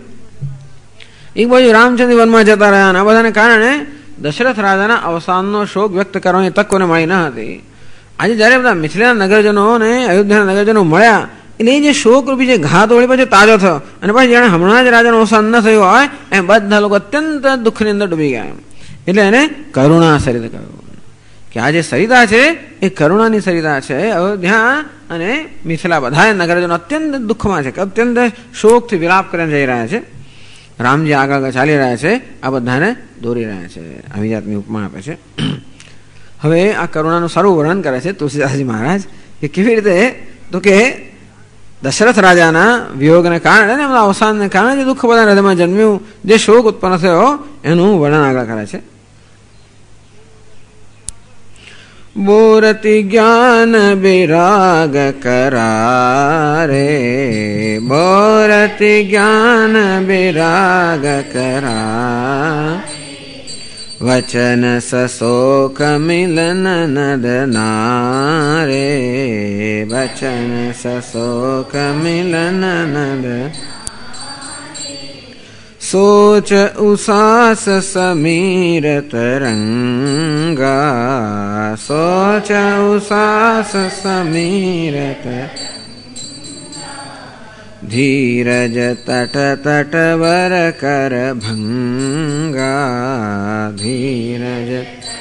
એક બાજુ રામચંદ્ર વનમાં જતા રહ્યા, અને આ બધાને કારણે દશરથ રાજાના અવસાનનો શોક વ્યક્ત કરવાની તક કોને મળી ન હતી. આજે જયારે બધા મિથિલાના નગરજનો અને અયોધ્યાના નગરજનો મળ્યા, એટલે એ જે શોકરૂપી જે ઘાત વળી પછી તાજો થયો, અને પછી જાણે હમણાં જ રાજાનું અવસાન ન થયું હોય એમ બધા લોકો અત્યંત દુઃખની અંદર ડૂબી ગયા. એટલે એને કરુણા સરિતા કહ્યું કે આ જે સરિતા છે એ કરુણાની સરિતા છે. અયોધ્યા અને મિથિલા બધા નગરજનો અત્યંત દુઃખમાં છે, અત્યંત શોકથી વિલાપ કરીને જઈ રહ્યા છે. રામજી આગળ ચાલી રહ્યા છે, આ બધાને દોરી રહ્યા છે. આવી જાતની ઉપમા આપે છે. હવે આ કરુણાનું સારું વર્ણન કરે છે તુલસીદાસજી મહારાજ કે કેવી રીતે, તો કે દશરથ રાજાના વિયોગને કારણે અને એમના અવસાનને કારણે જે દુઃખ બધા હૃદયમાં જન્મ્યું, જે શોક ઉત્પન્ન થયો, એનું વર્ણન આગળ કરે છે. બોરતી જ્ઞાન વિરાગ કરારે, બોરતી જ્ઞાન વિરાગ કરા, વચન સશોક મિલન નદનારે, વચન સશોક મિલન નદ, सोच उसास समीर तरंगा, सोच उसास समीर धीरज तट तटवर कर भंगा, धीरज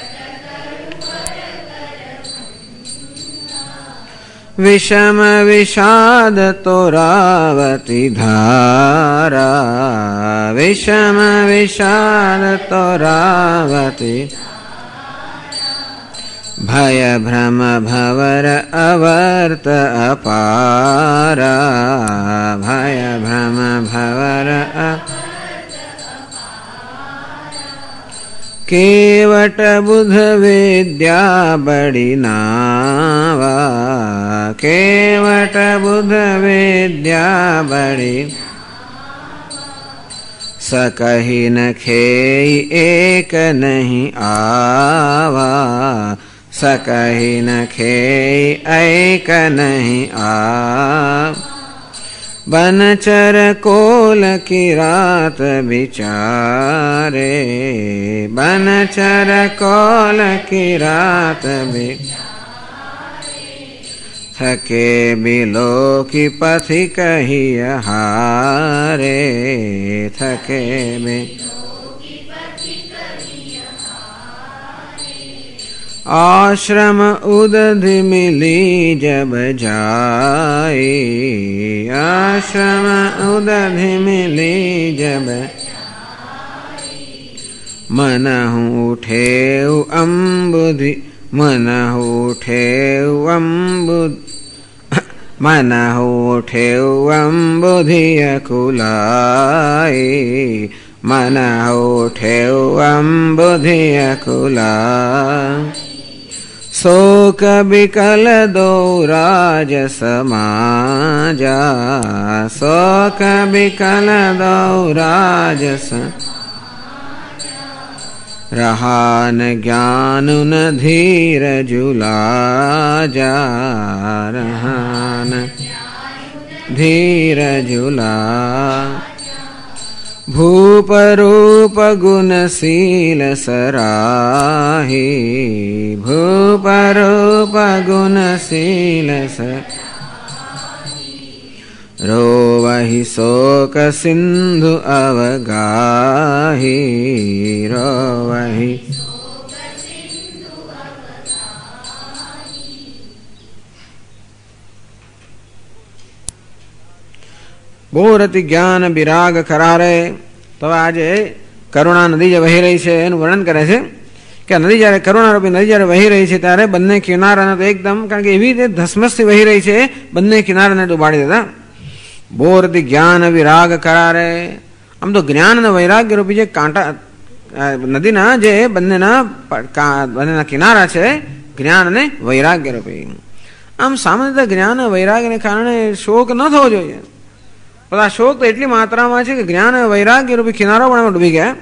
विषम विषाद तोरावती धारा, विषम विषाद तोरावती, भय भ्रम भवर अवर्त अपारा, भय भ्रम भवर केवट बुध विद्या बड़ी नावा, केवट बुध विद्या बड़ी, सकहि न खेई एक नहीं आवा, सकहि न खेई एक नहीं आवा। बनचर कोल की रात बिचारे, बनचर कोल की रात बिचारे। थके बिलो की पथि कही हारे, थके बिलो की पथि कही हारे। आश्रम उदधि मिली जब जाए, आश्रम उदधि मिली जब मनहु उठे अम्बुधि, मनहु उठे अम्बुध, मनहु उठे अम्बुधि अकुलाए, मनहु उठे अम्बुधि अकुलाए। शोक बिकल दो राज समाजा, शोक बिकल दो राज समाजा। रहा न ज्ञान न धीर जुलाजा, रहा न धीर जुला। भूप रूप गुणशील सराही, भूप रूप गुणशील सराही। रोवहि शोक सिंधु अवगाही, रोवहि शोक सिंधु अवगाही। બોરતી જ્ઞાન વિરાગ કરારે. તો આજે કરુણા નદી જે વહી રહી છે એનું વર્ણન કરે છે કે નદી જ્યારે કરુણારૂપી નદી જ્યારે વહી રહી છે ત્યારે બંને કિનારાને તો એકદમ, કારણ કે એવી રીતે ધસમસથી વહી રહી છે, બંને કિનારાને ડૂબાડી દેતા. બોરતી જ્ઞાન વિરાગ કરારે. આમ તો જ્ઞાન અને વૈરાગ્ય રૂપી જે કાંટા નદીના જે બંનેના કિનારા છે, જ્ઞાન અને વૈરાગ્ય રૂપી. આમ સામાન્ય જ્ઞાન વૈરાગ્યને કારણે શોક ન થવો જોઈએ, પણ આ શોક તો એટલી માત્રામાં છે કે જ્ઞાન વૈરાગ્ય રૂપી કિનારો પણ એમાં ડૂબી ગયા.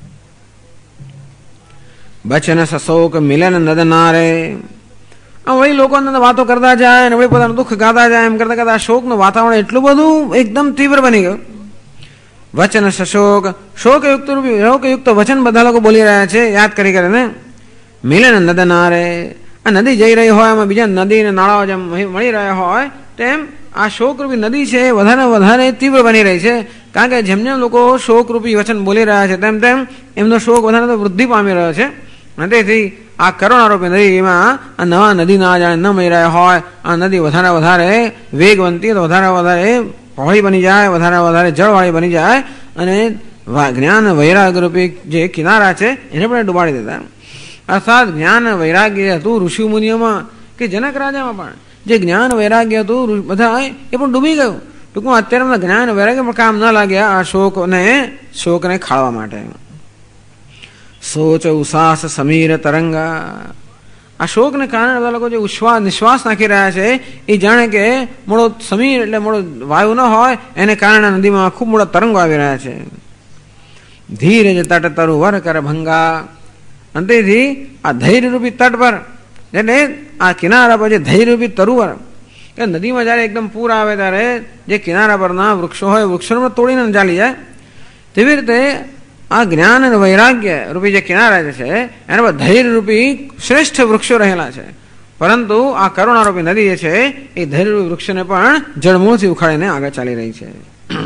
બચન સશોક મિલન નદનારે. આમ વળી લોકો વાતો કરતા જાય અને વળી પોતાનું દુઃખ ગાતા જાય, એમ કરતા કરતા શોકનું વાતાવરણ એટલું બધું એકદમ તીવ્ર બની ગયું. વચન સશોક, શોકયુક્ત રૂપી શોકયુક્ત વચન બધા લોકો બોલી રહ્યા છે યાદ કરી કરીને. મિલન નદનારે. આ નદી જઈ રહી હોય, એમાં બીજા નદી અને નાળાઓ જેમ મળી રહ્યા હોય તેમ આ શોકરૂપી નદી છે વધારે વધારે તીવ્ર બની રહી છે. કારણ કે જેમ જેમ લોકો શોકરૂપી વચન બોલી રહ્યા છે તેમ તેમ એમનો શોક વધારે તો વૃદ્ધિ પામી રહ્યો છે. અને તેથી આ કરુણારૂપી નદીમાં આ નવા નદી ના જાણે ન મળી રહ્યા હોય, આ નદી વધારે વધારે વેગવંતી, વધારે વધારે પહોળી બની જાય, વધારે વધારે જળવાળી બની જાય અને જ્ઞાન વૈરાગ્ય રૂપી જે કિનારા છે એને પણ ડૂબાડી દેતા. અર્થાત જ્ઞાન વૈરાગ્ય હતું ઋષિ મુનિઓમાં કે જનક રાજામાં પણ જે જ્ઞાન વૈરાગ્ય હતું બધા એ પણ ડૂબી ગયું. ટૂંકમાં અત્યારે જ્ઞાન વૈરાગ્ય પણ કામ ન લાગ્યા આ શોકને ખાળવા માટે. સોચ ઉસાસ સમીર તરંગા. આ શોકને કારણે બધા લોકો જે નિશ્વાસ નાખી રહ્યા છે એ જાણે કે મોડો સમીર એટલે મોડો વાયુ ન હોય એને કારણે નદીમાં ખૂબ મોટા તરંગો આવી રહ્યા છે. ધીરજ તટ તરુ વર કર ભંગા. અંતેથી આ ધૈર્યરૂપી તટ પર એટલે આ કિનારા પર જે ધૈર્યરૂપી તરુવર, કે નદીમાં જ્યારે એકદમ પૂર આવે ત્યારે જે કિનારા પરના વૃક્ષો હોય વૃક્ષોને તોડીને ચાલી જાય, તેવી રીતે આ જ્ઞાન અને વૈરાગ્ય રૂપી જે કિનારા છે એના પર ધૈર્યરૂપી શ્રેષ્ઠ વૃક્ષો રહેલા છે. પરંતુ આ કરુણારૂપી નદી જે છે એ ધૈર્યરૂપી વૃક્ષને પણ જળમૂળથી ઉખાડીને આગળ ચાલી રહી છે.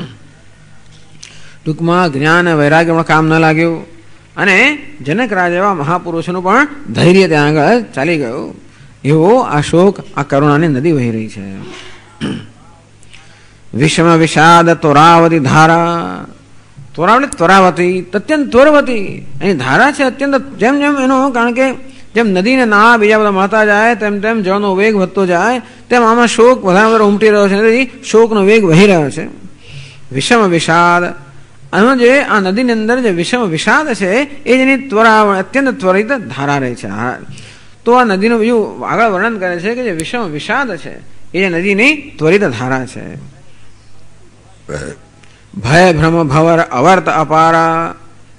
ટૂંકમાં જ્ઞાન વૈરાગ્યમાં કામ ન લાગ્યું અને જનક રાજ એવા મહાપુરુષોનું પણ ધૈર્ય ત્યાં આગળ ચાલી ગયું. એવો આ શોક આ કરુણાની નદી વહી રહી છે. વિષમ વિષાદ તોરાવતી ધારા. તોરાવલી ત્વરાવતી, અત્યંત ત્વરવતી એની ધારા છે અત્યંત. જેમ જેમ એનો, કારણ કે જેમ નદીને નાળા બીજા બધા મળતા જાય તેમ તેમ જળનો વેગ વધતો જાય તેમ આમાં શોક વધારે વધારે ઉમટી રહ્યો છે. તેથી શોકનો વેગ વહી રહ્યો છે. વિષમ વિષાદ. આનો જે આ નદીની અંદર જે વિષમ વિષાદ છે એ જ એની અત્યંત ત્વરિત ધારા રહે છે. તો આ નદીનું બીજું આગળ વર્ણન કરે છે કે જે વિષમ વિષાદ છે એ નદીની ત્વરિત ધારા છે. ભય ભ્રમ ભવર અવર્ત અપારા.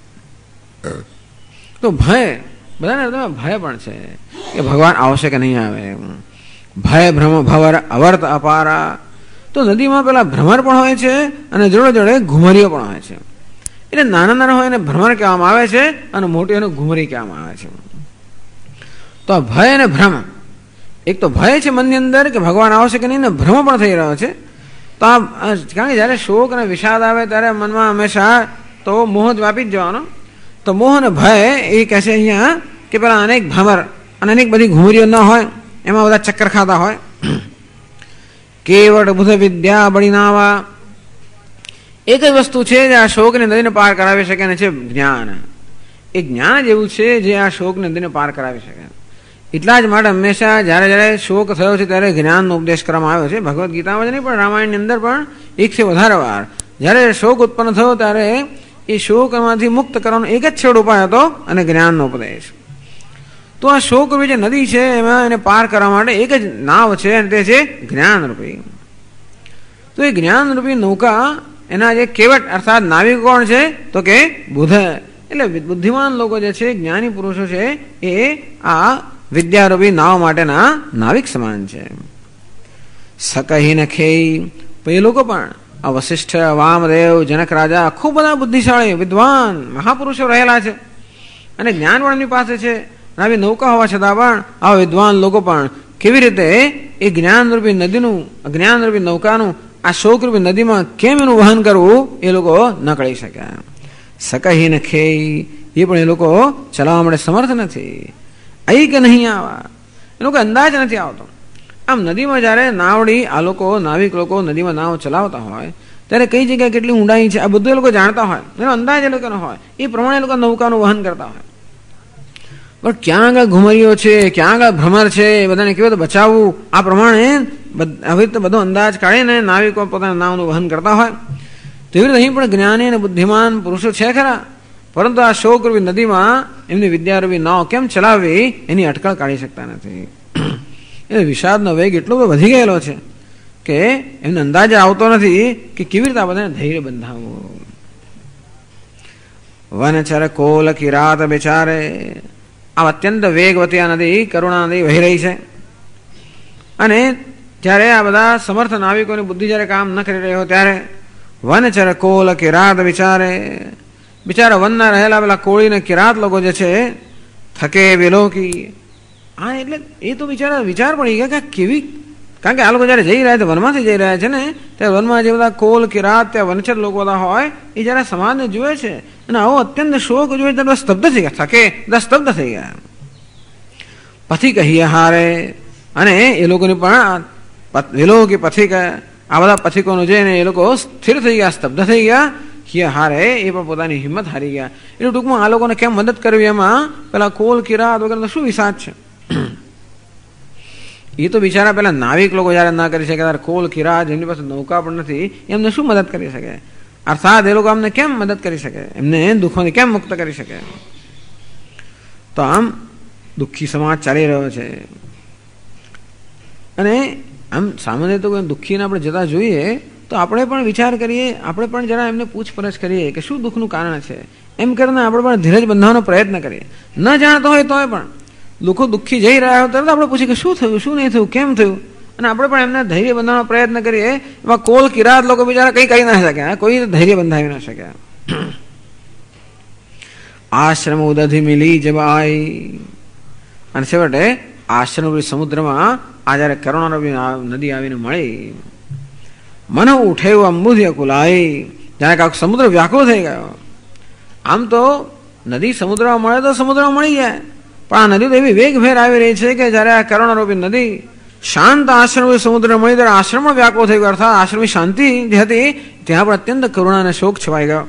તો ભય બધાને અર્થમાં ભય પણ છે કે ભગવાન આવશે કે નહીં આવે. ભય ભ્રમ ભવર અવર્ત અપારા. તો નદીમાં પેલા ભ્રમર પણ હોય છે અને જોડે જોડે ઘુમરીઓ પણ હોય છે. એટલે નાના નાના હોય એને ભ્રમર કહેવામાં આવે છે અને મોટી એને ઘુમરી કહેવામાં આવે છે. તો આ ભય અને ભ્રમ, એક તો ભય છે મનની અંદર કે ભગવાન આવશે કે નહીં, ને ભ્રમ પણ થઈ રહ્યો છે. તો આ કારણ કે જ્યારે શોક અને વિષાદ આવે ત્યારે મનમાં હંમેશા તો મોહ જ વ્યાપી જ જવાનો. તો મોહ અને ભય એ કહે છે અહીંયા કે પેલા અનેક ભ્રમર અને અનેક બધી ઘુમરીઓ ન હોય, એમાં બધા ચક્કર ખાતા હોય. કેવળ બુધ વિદ્યા બળીનાવા. એક જ વસ્તુ છે જે આ શોકને નદીને પાર કરાવી શકે ને છે જ્ઞાન. એ જ્ઞાન જ એવું છે જે આ શોકને નદીને પાર કરાવી શકે. એટલા જ માટે હંમેશા જ્યારે જ્યારે શોક થયો છે ત્યારે જ્ઞાનનો ઉપદેશ કરવામાં આવ્યો છે. ભગવદ્ ગીતામાં જ નહીં પણ રામાયણની અંદર પણ એકથી વધારે વાર જ્યારે શોક ઉત્પન્ન થયો ત્યારે એ શોકમાંથી મુક્ત કરવાનો એક જ છેડ ઉપાય હતો અને જ્ઞાનનો ઉપદેશ. તો આ શોકરૂપી જે નદી છે એમાં એને પાર કરવા માટે એક જ નાવ છે અને તે છે જ્ઞાનરૂપી. તો એ જ્ઞાનરૂપી નૌકા એના જે કેવટ અર્થાત નાવિક કોણ છે તો કે બુધ. એટલે બુદ્ધિમાન લોકો જે છે, જ્ઞાની પુરુષો છે, એ આ વિદ્યારૂપી નાવ માટેના નાવિક સમાન છે. સકહીન ખેઈ. એ લોકો પણ આ વશિષ્ઠ, વામદેવ, જનક રાજા ખૂબ બધા બુદ્ધિશાળી વિદ્વાન મહાપુરુષો રહેલા છે અને જ્ઞાન પણ એમની પાસે છે. આવી નૌકા હોવા છતાં પણ આ વિદ્વાન લોકો પણ કેવી રીતે એ જ્ઞાનરૂપી નદીનું, જ્ઞાનરૂપી નૌકાનું આ શોકરૂપી નદીમાં કેમ એનું વહન કરવું એ લોકો ન કરી શક્યા. સકહીન ખેઈ. એ પણ એ લોકો ચલાવવા માટે સમર્થ નથી. અહીં કે નહીં આવા, એ લોકો અંદાજ નથી આવતો. આમ નદીમાં જ્યારે નાવડી આ લોકો નાવિક લોકો નદીમાં નાવ ચલાવતા હોય ત્યારે કઈ જગ્યાએ કેટલી ઊંડાઈ છે આ બધું એ લોકો જાણતા હોય, એનો અંદાજ એ લોકોનો હોય. એ પ્રમાણે એ લોકો નૌકાનું વહન કરતા હોય. પણ ક્યાં આગળ ઘુમરીઓ છે, ક્યાં આગળ ભ્રમર છે, એ બધાને કેવી રીતે બચાવવું, આ પ્રમાણે આવી રીતે બધો અંદાજ કાઢીને નાવિકો પોતાના નાવનું વહન કરતા હોય. તેવી રીતે અહીં પણ જ્ઞાની અને બુદ્ધિમાન પુરુષો છે ખરા, પરંતુ આ શોકરૂપી નદીમાં એમની વિદ્યારૂપી નાવ કેમ ચલાવવી એની અટકળ કાઢી શકતા નથી. એ વિષાદનો વેગ એટલો બધો વધી ગયેલો છે કે એમને અંદાજ આવતો નથી કે કેવી રીતે આ બધાને ધૈર્ય બંધાવવું. વનચર કોલ કિરાત બેચારે. આ અત્યંત વેગવતી આ નદી કરુણા નદી વહી રહી છે અને જ્યારે આ બધા સમર્થ નાવિકોની બુદ્ધિ જ્યારે કામ ન કરી રહ્યો ત્યારે વનચર કોલ કિરાત વિચારે. બિચારા વનના રહેલા પેલા કોળી ને કિરાત લોકો જે છે થકે વિલોકી. હા એટલે એ તો બિચારા વિચાર પડી ગયા કે કેવી, કારણ કે આ લોકો જયારે જઈ રહ્યા છે વનમાંથી જઈ રહ્યા છે ને ત્યારે વનમાં જે બધા કોલ કિરાત ત્યાં વનચર લોકો બધા હોય એ જયારે સમાજને જુએ છે અને આવો અત્યંત શોક જોઈએ ત્યારે સ્તબ્ધ થઈ ગયા, થકે બધા સ્તબ્ધ થઈ ગયા. પથિક હિયહારે. અને એ લોકોની પણ વિલોકી પથિક, આ બધા પથિકોનું જોઈને એ લોકો સ્થિર થઈ ગયા, સ્તબ્ધ થઈ ગયા. હારે એ પણ પોતાની હિંમત હારી ગયા. એટલે ટૂંકમાં આ લોકોને કેમ મદદ કરવી એમાં પેલા કોલ કિરાત વગેરે શું વિષાદ છે. એ તો બિચારા પેલા નાવિક લોકો જયારે ના કરી શકે ત્યારે કોલ કિરાત એમની પાસે નૌકા પણ નથી, એમને શું મદદ કરી શકે. અર્થાત એ લોકો અમને કેમ મદદ કરી શકે, એમને દુઃખોથી કેમ મુક્ત કરી શકે. તો આમ દુઃખી સમાજ ચાલી રહ્યો છે અને આમ સામાન્ય તો દુઃખીને આપણે જતા જોઈએ તો આપણે પણ વિચાર કરીએ, આપણે પણ જરા એમને પૂછપરછ કરીએ કે શું દુઃખનું કારણ છે. એમ કરીને આપણે પણ ધીરજ બંધાવવાનો પ્રયત્ન કરીએ. ન જાણતો હોય તોય પણ લોકો દુઃખી જઈ રહ્યા હોય તરત આપણે પૂછીએ કે શું થયું, શું નહીં થયું, કેમ થયું, અને આપણે પણ એમને ધૈર્ય બંધાવવાનો પ્રયત્ન કરીએ. એમાં કોલ કિરાત લોકો બિચારા કઈ કરી ના શક્યા, કોઈ ધૈર્ય બંધાવી ના શક્યા. આશ્રમ ઉદધિ મિલી જબ આઈ. અને છેવટે આશ્રમ સમુદ્રમાં આ જયારે કરુણારૂપી નદી આવીને મળી. મન ઉઠે અંબુધિ કુલાઈ. જાણે કાંક સમુદ્ર વ્યાકુળ થઈ ગયો. આમ તો નદી સમુદ્રમાં મળે તો સમુદ્રમાં મળી જાય, પણ આ નદી તો એવી વેગભેર આવી રહી છે કે જયારે આ કરુણારૂપી નદી શાંત આશ્રમ સમુદ્ર મળી ત્યારે આશ્રમમાં વ્યાકુળ થઈ ગયો. અર્થાત આશ્રમની શાંતિ જે હતી ત્યાં પણ અત્યંત કરુણા અને શોક છવાઈ ગયો.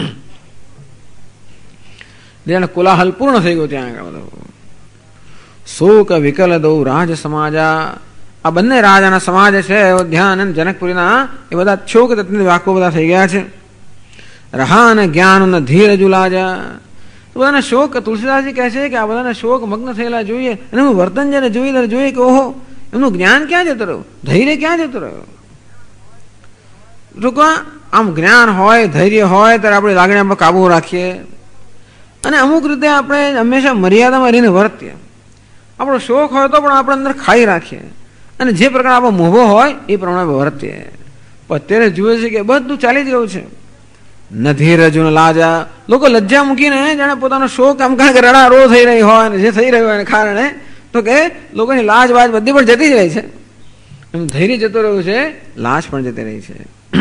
જેને કોલાહલ પૂર્ણ થઈ ગયો ત્યાં આગળ. શોક વિકલ દો રાજ સમાજા. આ બંને રાજાના સમાજ છે અયોધ્યા અને જનકપુરીના, એ બધા શોક વ્યાકુળ બધા થઈ ગયા છે. રહા અને જ્ઞાન અને ધીર જુલાજા. બધાને શોક, તુલસીદાસજી કહે છે કે આ બધાને શોક મગ્ન થયેલા જોઈએ અને એનું વર્તન જયારે જોઈએ ત્યારે જોઈએ કે ઓહો એમનું જ્ઞાન ક્યાં જતું રહ્યું, ધૈર્ય ક્યાં જતું રહ્યું. ટૂંકમાં આમ જ્ઞાન હોય, ધૈર્ય હોય ત્યારે આપણી લાગણી આપણે કાબુ રાખીએ અને અમુક રીતે આપણે હંમેશા મર્યાદામાં રહીને વર્તીએ. આપણો શોખ હોય તો પણ આપણે અંદર ખાઈ રાખીએ અને જે પ્રકાર આપણો મોભો હોય એ પ્રમાણે વર્તીએ. પણ અત્યારે જુએ છે કે બધું ચાલી જ રહ્યું છે. નથી રજુન લાજા, લોકો લજ્જા મૂકીને જાણે પોતાનો શોખ આમ કારણ કે રડારો થઈ રહી હોય અને જે થઈ રહ્યું હોય એને કારણે તો કે લોકોની લાજ વાજ બધી પણ જતી જ રહી છે. એમ ધૈર્ય જતો રહ્યું છે, લાજ પણ જતી રહી છે.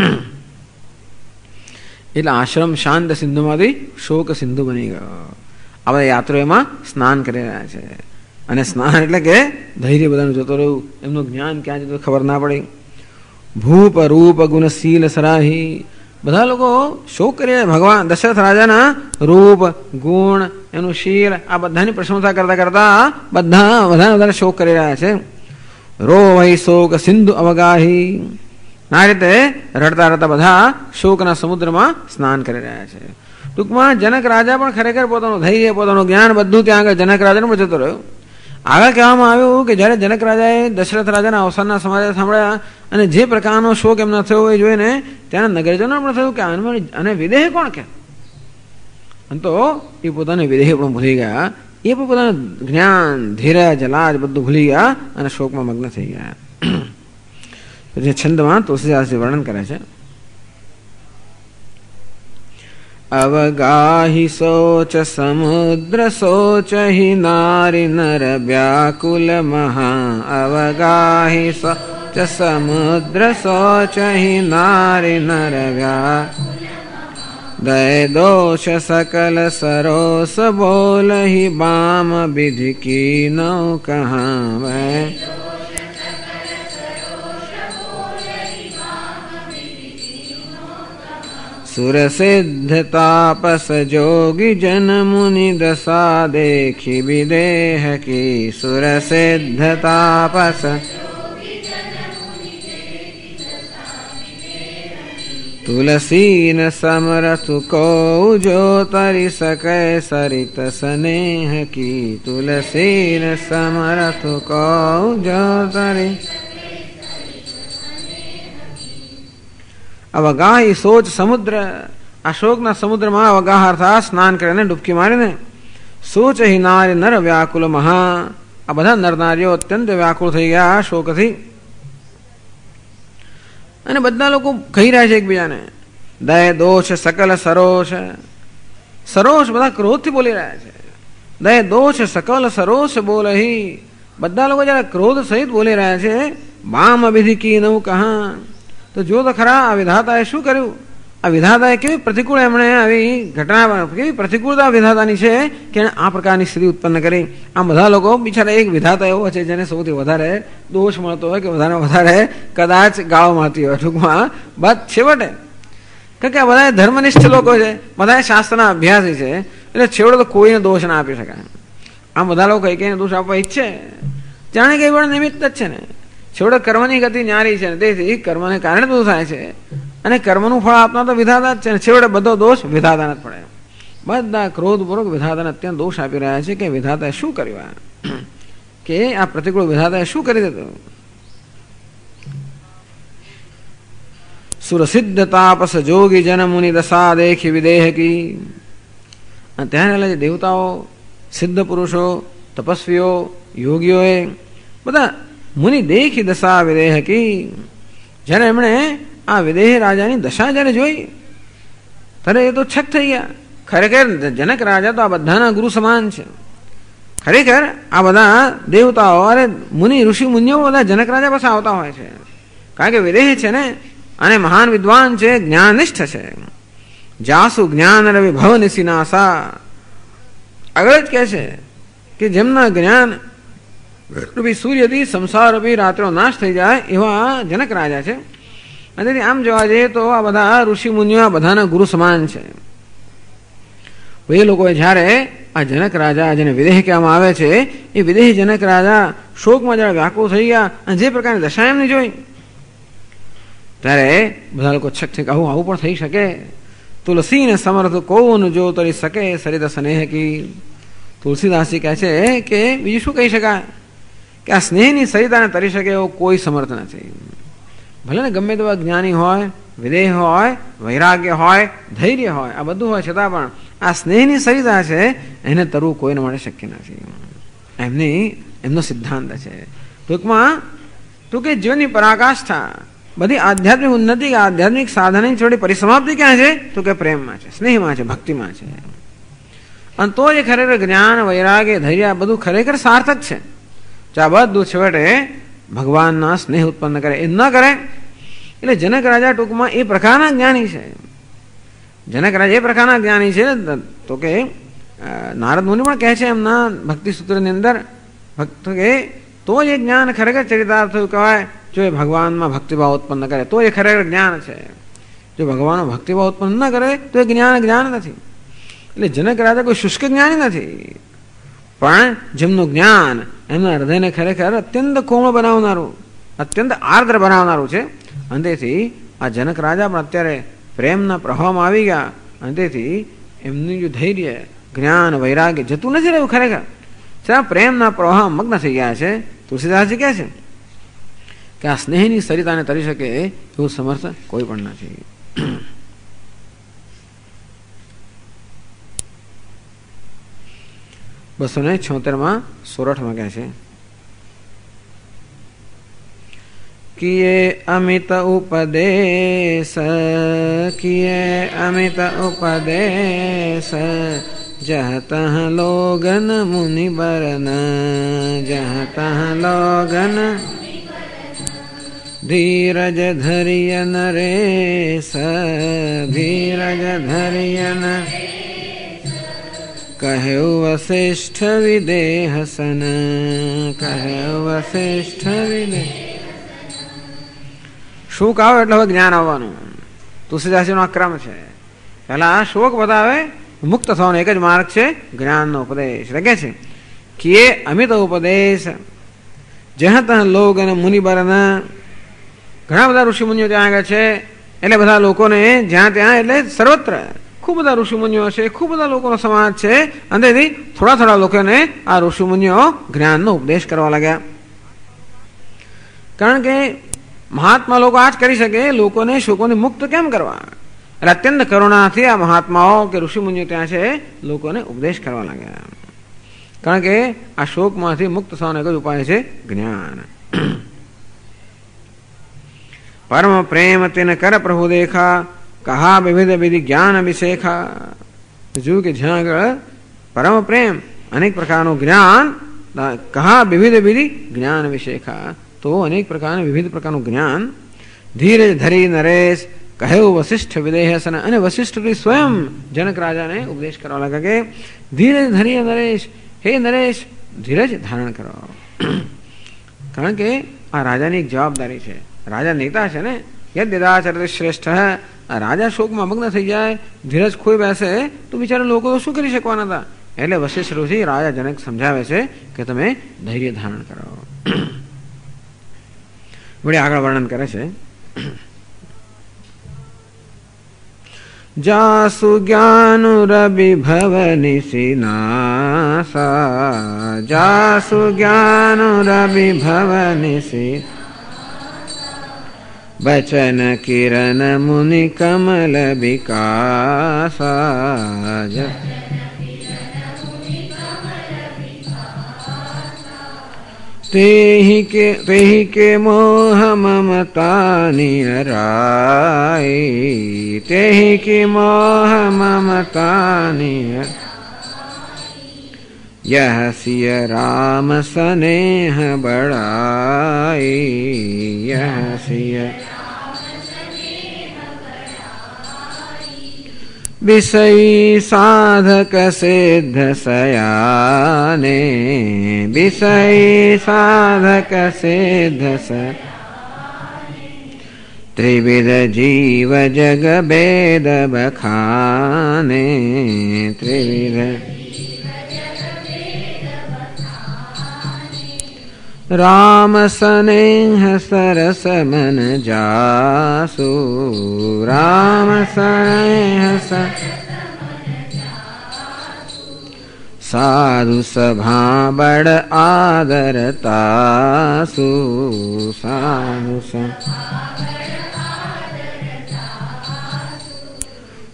એટલે આશ્રમ શાંત સિંધુમાંથી શોક સિંધુ બની ગયો. આ બધા યાત્રો એમાં સ્નાન કરી રહ્યા છે અને સ્નાન એટલે કે ધૈર્ય બધાનું જતો રહ્યું, એમનું જ્ઞાન ક્યાં જતું ખબર ના પડી. ભૂપ રૂપ ગુણશીલ સરાહી, બધા લોકો શોક કરી રહ્યા. ભગવાન દશરથ રાજાના રૂપ ગુણ એનું શીલ આ બધાની પ્રશંસા કરતા કરતા બધા વધારે શોક કરી રહ્યા છે. રો વહી શોક સિંધુ અવગાહી, આ રીતે રડતા રડતા બધા શોકના સમુદ્રમાં સ્નાન કરી રહ્યા છે. ટૂંકમાં જનક રાજા પણ ખરેખર પોતાનું ધૈર્ય પોતાનું જ્ઞાન બધું ત્યાં આગળ જનક રાજાને પણ જતો રહ્યો. આગળ કહેવામાં આવ્યું કે જ્યારે જનક રાજાએ દશરથ રાજાના અવસાનના સમાચાર સાંભળ્યા અને જે પ્રકારનો શોક એમના થયો એ જોઈને ત્યાંના નગરજનો પણ થયું કે આને વિદેહ કોણ કે. તો એ પોતાને વિદેહ પણ ભૂલી ગયા, એ પણ પોતાનું જ્ઞાન ધીરજ લાજ બધું ભૂલી ગયા અને શોકમાં મગ્ન થઈ ગયા. જે છંદમાં તુલસીદાસજી વર્ણન કરે છે. અવગાહી સોચ સમુદ્ર સોચ હિ નારી નર વ્યાકુલ મહા, અવગાહી સોચ સમુદ્ર સોચ હિ નારી નર વ્યાકુલ, દય દોષ સકલ સરોસ બોલ હિ બામ વિધિ કી નૌ કહા વૈ, સુર સિદ્ધ તાપસ જોગી જન મુનિ દશા દેખી વિદેહ કી, સુર સિદ્ધ તાપસ તુલસીન સમરથ કો જો તરી સકે સરિત સ્નેહ કી, તુલસીન સમરથ કો જો તરી. અવગાહી સોચ સમુદ્ર, આ શોકના સમુદ્રમાં અવગાહ અર્થાત સ્નાન કરીને ડૂબકી મારીને, સોચ હિ નારી નર વ્યાકુલ મહા, આ બધા નરનારીઓ અત્યંત વ્યાકુળ થઈ ગયા શોકથી. અને બધા લોકો કહી રહ્યા છે એકબીજાને દય દોષ સકલ સરોષ, સરોષ બધા ક્રોધથી બોલી રહ્યા છે. દય દોષ સકલ સરોષ બોલહી, બધા લોકો જયારે ક્રોધ સહિત બોલી રહ્યા છે. બામ વિધિ કી નવ કહા, તો જો તો ખરા આ વિધાતાએ શું કર્યું, આ વિધાતાએ કેવી પ્રતિકૂળ એમણે આવી ઘટના કેવી પ્રતિકૂળતા વિધાતાની છે કે એણે આ પ્રકારની સ્થિતિ ઉત્પન્ન કરી. આમ બધા લોકો બિચારા એક વિધાતા એવો છે જેને સૌથી વધારે દોષ મળતો હોય કે વધારે કદાચ ગાળો મળતી હોય. ટૂંકમાં બસ છેવટે કારણ કે આ બધા ધર્મનિષ્ઠ લોકો છે, બધા શાસ્ત્રના અભ્યાસી છે, એટલે છેવટે તો કોઈને દોષ ના આપી શકાય. આમ બધા લોકો કઈ દોષ આપવા ઈચ્છે જાણે કે એ નિમિત્ત જ છે ને. છેવટે કર્મની ગતિ ન્યારી છે ને તેથી કર્મને કારણે બધું થાય છે અને કર્મનું ફળ આપનાર તો વિધાતા જ છે ને છેવટે બધો દોષ વિધાતાને જ પડે. બધા ક્રોધપૂર્વક વિધાતાને અત્યંત દોષ આપી રહ્યા છે કે વિધાતાએ શું કર્યું, કે આ પ્રતિકૂળ વિધાતાએ શું કરી દીધું. સુરસિદ્ધ તાપસ જોગી જન મુનિ દશા દેખી વિદેહ કી, અને ત્યાં જે દેવતાઓ સિદ્ધ પુરુષો તપસ્વીઓ યોગીઓએ બધા મુનિ દેખી દશા વિદેહ કી, જ્યારે એમણે આ વિદેહ રાજાની દશા જ્યારે જોઈ ત્યારે એ તો છક થઈ ગયા. ખરેખર જનક રાજા તો આ બધાના ગુરુ સમાન છે. ખરેખર આ બધા દેવતાઓ અરે મુનિ ઋષિ મુનિઓ બધા જનક રાજા પાસે આવતા હોય છે, કારણ કે વિદેહ છે ને અને મહાન વિદ્વાન છે, જ્ઞાનિષ્ઠ છે. જાસુ જ્ઞાન રવિ ભવ નિશિનાસા, આગળ જ કહે છે કે જેમના જ્ઞાન રૂપી સૂર્યથી સંસાર રૂપી રાત્રિનો નાશ થઈ જાય એવા જનક રાજા છે. અને તેથી આમ જોવા જઈએ તો આ બધા ઋષિ મુનિઓ આ બધાના ગુરુ સમાન છે. એ લોકોએ જ્યારે આ જનક રાજા જેને વિદેહ કહેવામાં આવે છે એ વિદેહ જનક રાજા શોકમાં જ્યારે વ્યાકુળ થઈ ગયા અને જે પ્રકારની દશા એમની જોઈ ત્યારે બધા લોકો છક છે કે આવું પણ થઈ શકે. તુલસીને સમર્થ કોન જો તરી શકે સરિત સ્નેહ કી, તુલસીદાસજી કહે છે કે બીજું શું કહી શકાય કે આ સ્નેહની સરિતાને તરી શકે એવો કોઈ સમર્થ નથી. ભલે ને ગમે તેવા જ્ઞાની હોય વિદેહ હોય, વૈરાગ્ય હોય, ધૈર્ય હોય, આ બધું હોય છતાં પણ આ સ્નેહની સરિતા છે એને તરવું કોઈને માટે શક્ય નથી. એમનો સિદ્ધાંત છે. ટૂંકમાં કે જીવનની પરાકાષ્ઠા, બધી આધ્યાત્મિક ઉન્નતિ, આધ્યાત્મિક સાધનની થોડી પરિસમાપ્તિ ક્યાં છે? તો કે પ્રેમમાં છે, સ્નેહમાં છે, ભક્તિમાં છે. અને તો એ ખરેખર જ્ઞાન, વૈરાગ્ય, ધૈર્ય આ બધું ખરેખર સાર્થક છે. આ બધું છેવટે ભગવાનના સ્નેહ ઉત્પન્ન કરે. એ ન કરે એટલે જનક રાજા ટૂંકમાં એ પ્રકારના જ્ઞાની છે. જનક રાજા એ પ્રકારના જ્ઞાની છે તો કે નારદ મુનિ પણ કહે છે એમના ભક્તિ સૂત્રની અંદર, ભક્ત કે તો એ જ્ઞાન ખરેખર ચરિતાર્થ કહેવાય. જો એ ભગવાનમાં ભક્તિભાવ ઉત્પન્ન કરે તો એ ખરેખર જ્ઞાન છે. જો ભગવાનનો ભક્તિભાવ ઉત્પન્ન ન કરે તો એ જ્ઞાન નથી. એટલે જનક રાજા કોઈ શુષ્ક જ્ઞાની નથી, પણ જેમનું જ્ઞાન એમના હૃદયને ખરેખર અત્યંત કોમળ બનાવનારું, અત્યંત આર્દ્ર બનાવનારું છે. અને તેથી આ જનક રાજા પણ અત્યારે પ્રેમના પ્રવાહમાં આવી ગયા. અને તેથી એમનું જે ધૈર્ય, જ્ઞાન, વૈરાગ્ય જતું નથી રહ્યું. ખરેખર ત્યાં પ્રેમના પ્રવાહ મગ્ન થઈ ગયા છે. તુલસીદાસજી કહે છે કે આ સ્નેહની સરિતાને તરી શકે એવું સમર્થ કોઈ પણ નથી. 276 સોરઠમાં કહે છે किए अमित उपदेश, किए अमित उपदेश, जह तह लोगन मुनि बरन, जह तह लोगन धीरज धरिय नरेश, धीरज धरिय न कहे वशिष्ठ विदेहसन, कहे वशिष्ठ विदेह. શોક આવે એટલે હવે જ્ઞાન આવવાનું. તુલસીદાસજીનો આ ક્રમ છે. પહેલા શોક બતાવે, મુક્ત થવાનો એક જ માર્ગ છે જ્ઞાનનો ઉપદેશ. એટલે કે છે કિએ અમિત ઉપદેશ, જહ તહ લોગ અને મુનિબરન. ઘણા બધા ઋષિમુનિઓ ત્યાં આગળ છે. એટલે બધા લોકોને જ્યાં ત્યાં એટલે સર્વત્ર ખૂબ બધા ઋષિમુનિઓ છે, ખૂબ બધા લોકોનો સમાજ છે. અને થોડા થોડા લોકોને આ ઋષિમુનિઓ જ્ઞાનનો ઉપદેશ કરવા લાગ્યા. કારણ કે મહાત્મા લોકો આ જ કરી શકે, લોકોને શોકોને મુક્ત કેમ કરવા? એટલે અત્યંત કરુણાથી આ મહાત્માઓ કે ઋષિમુનિઓ ત્યાં છે લોકોને ઉપદેશ કરવા લાગ્યા. કારણ કે આ શોકમાંથી મુક્ત થવાનો એક જ ઉપાય છે જ્ઞાન. પરમ પ્રેમ તેને કર પ્રભુ દેખા, કહા વિવિધ વિધિ જ્ઞાન અભિષેખા. જોયું કે જ્યાં આગળ પરમ પ્રેમ, અનેક પ્રકારનું જ્ઞાન, કહા વિવિધ વિધિ જ્ઞાન અભિષેખા, તો અનેક પ્રકારના વિવિધ પ્રકારનું જ્ઞાન. ધીરજ ધરી નરેશ, કહ્યું વશિષ્ઠ વિદેહસન. અને વશિષ્ઠ સ્વયં જનક રાજાને ઉપદેશ કરવા લાગ્યા કે ધીરજ ધરી નરેશ, હે નરેશ ધીરજ ધારણ કરો. કારણ કે આ રાજાની એક જવાબદારી છે. રાજા નેતા છે ને, યદ્યદાચરતે શ્રેષ્ઠ. આ રાજા શોકમાં મગ્ન થઈ જાય, ધીરજ ખોઈ બેસે તો બિચારા લોકો શું કરી શકવાના હતા? એટલે વશિષ્ઠ ઋષિ રાજા જનક સમજાવે છે કે તમે ધૈર્ય ધારણ કરો. વળી આગળ વર્ણન કરે છે જાસુ જ્ઞાનુરભિભવ નિશિનાસા, જાસુ જ્ઞાનુરભિભવ નિશિ બચન કિરણ મુનિ કમલ વિકાસા. तेहि के मोह ममता निराई, तेहि की मोह ममता निर. यह सिय राम स्नेह बढ़ाई, यह सिय विषयी साधक सिद्ध सयाने, विषयी साधक सिद्ध स. त्रिविध जीव जग भेद बखाने, त्रिविध राम स्नेह सरस मन जासु, राम स्नेह साधु सभा बड़ आदरतासु, साधु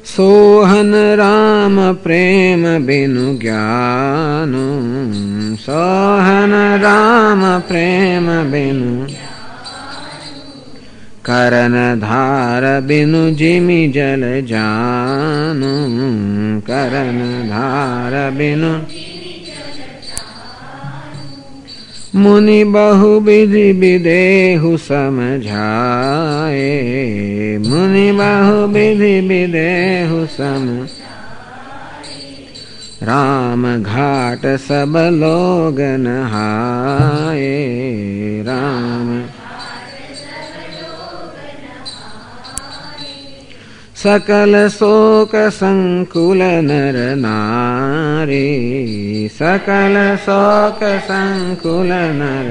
સોહન રામ પ્રેમ બિનુ જ્ઞાનો, સોહન રામ પ્રેમ બિનુ કરન ધાર બિનુ જીમી જલ જાનો, કરન ધાર બિનુ मुनि बहु विधि विदेहु समझाए, मुनि बहु विधि विदेहु सम राम घाट सब लोग नहाए, राम सकल शोक संकुल नर नारी, सकल शोक संकुल नर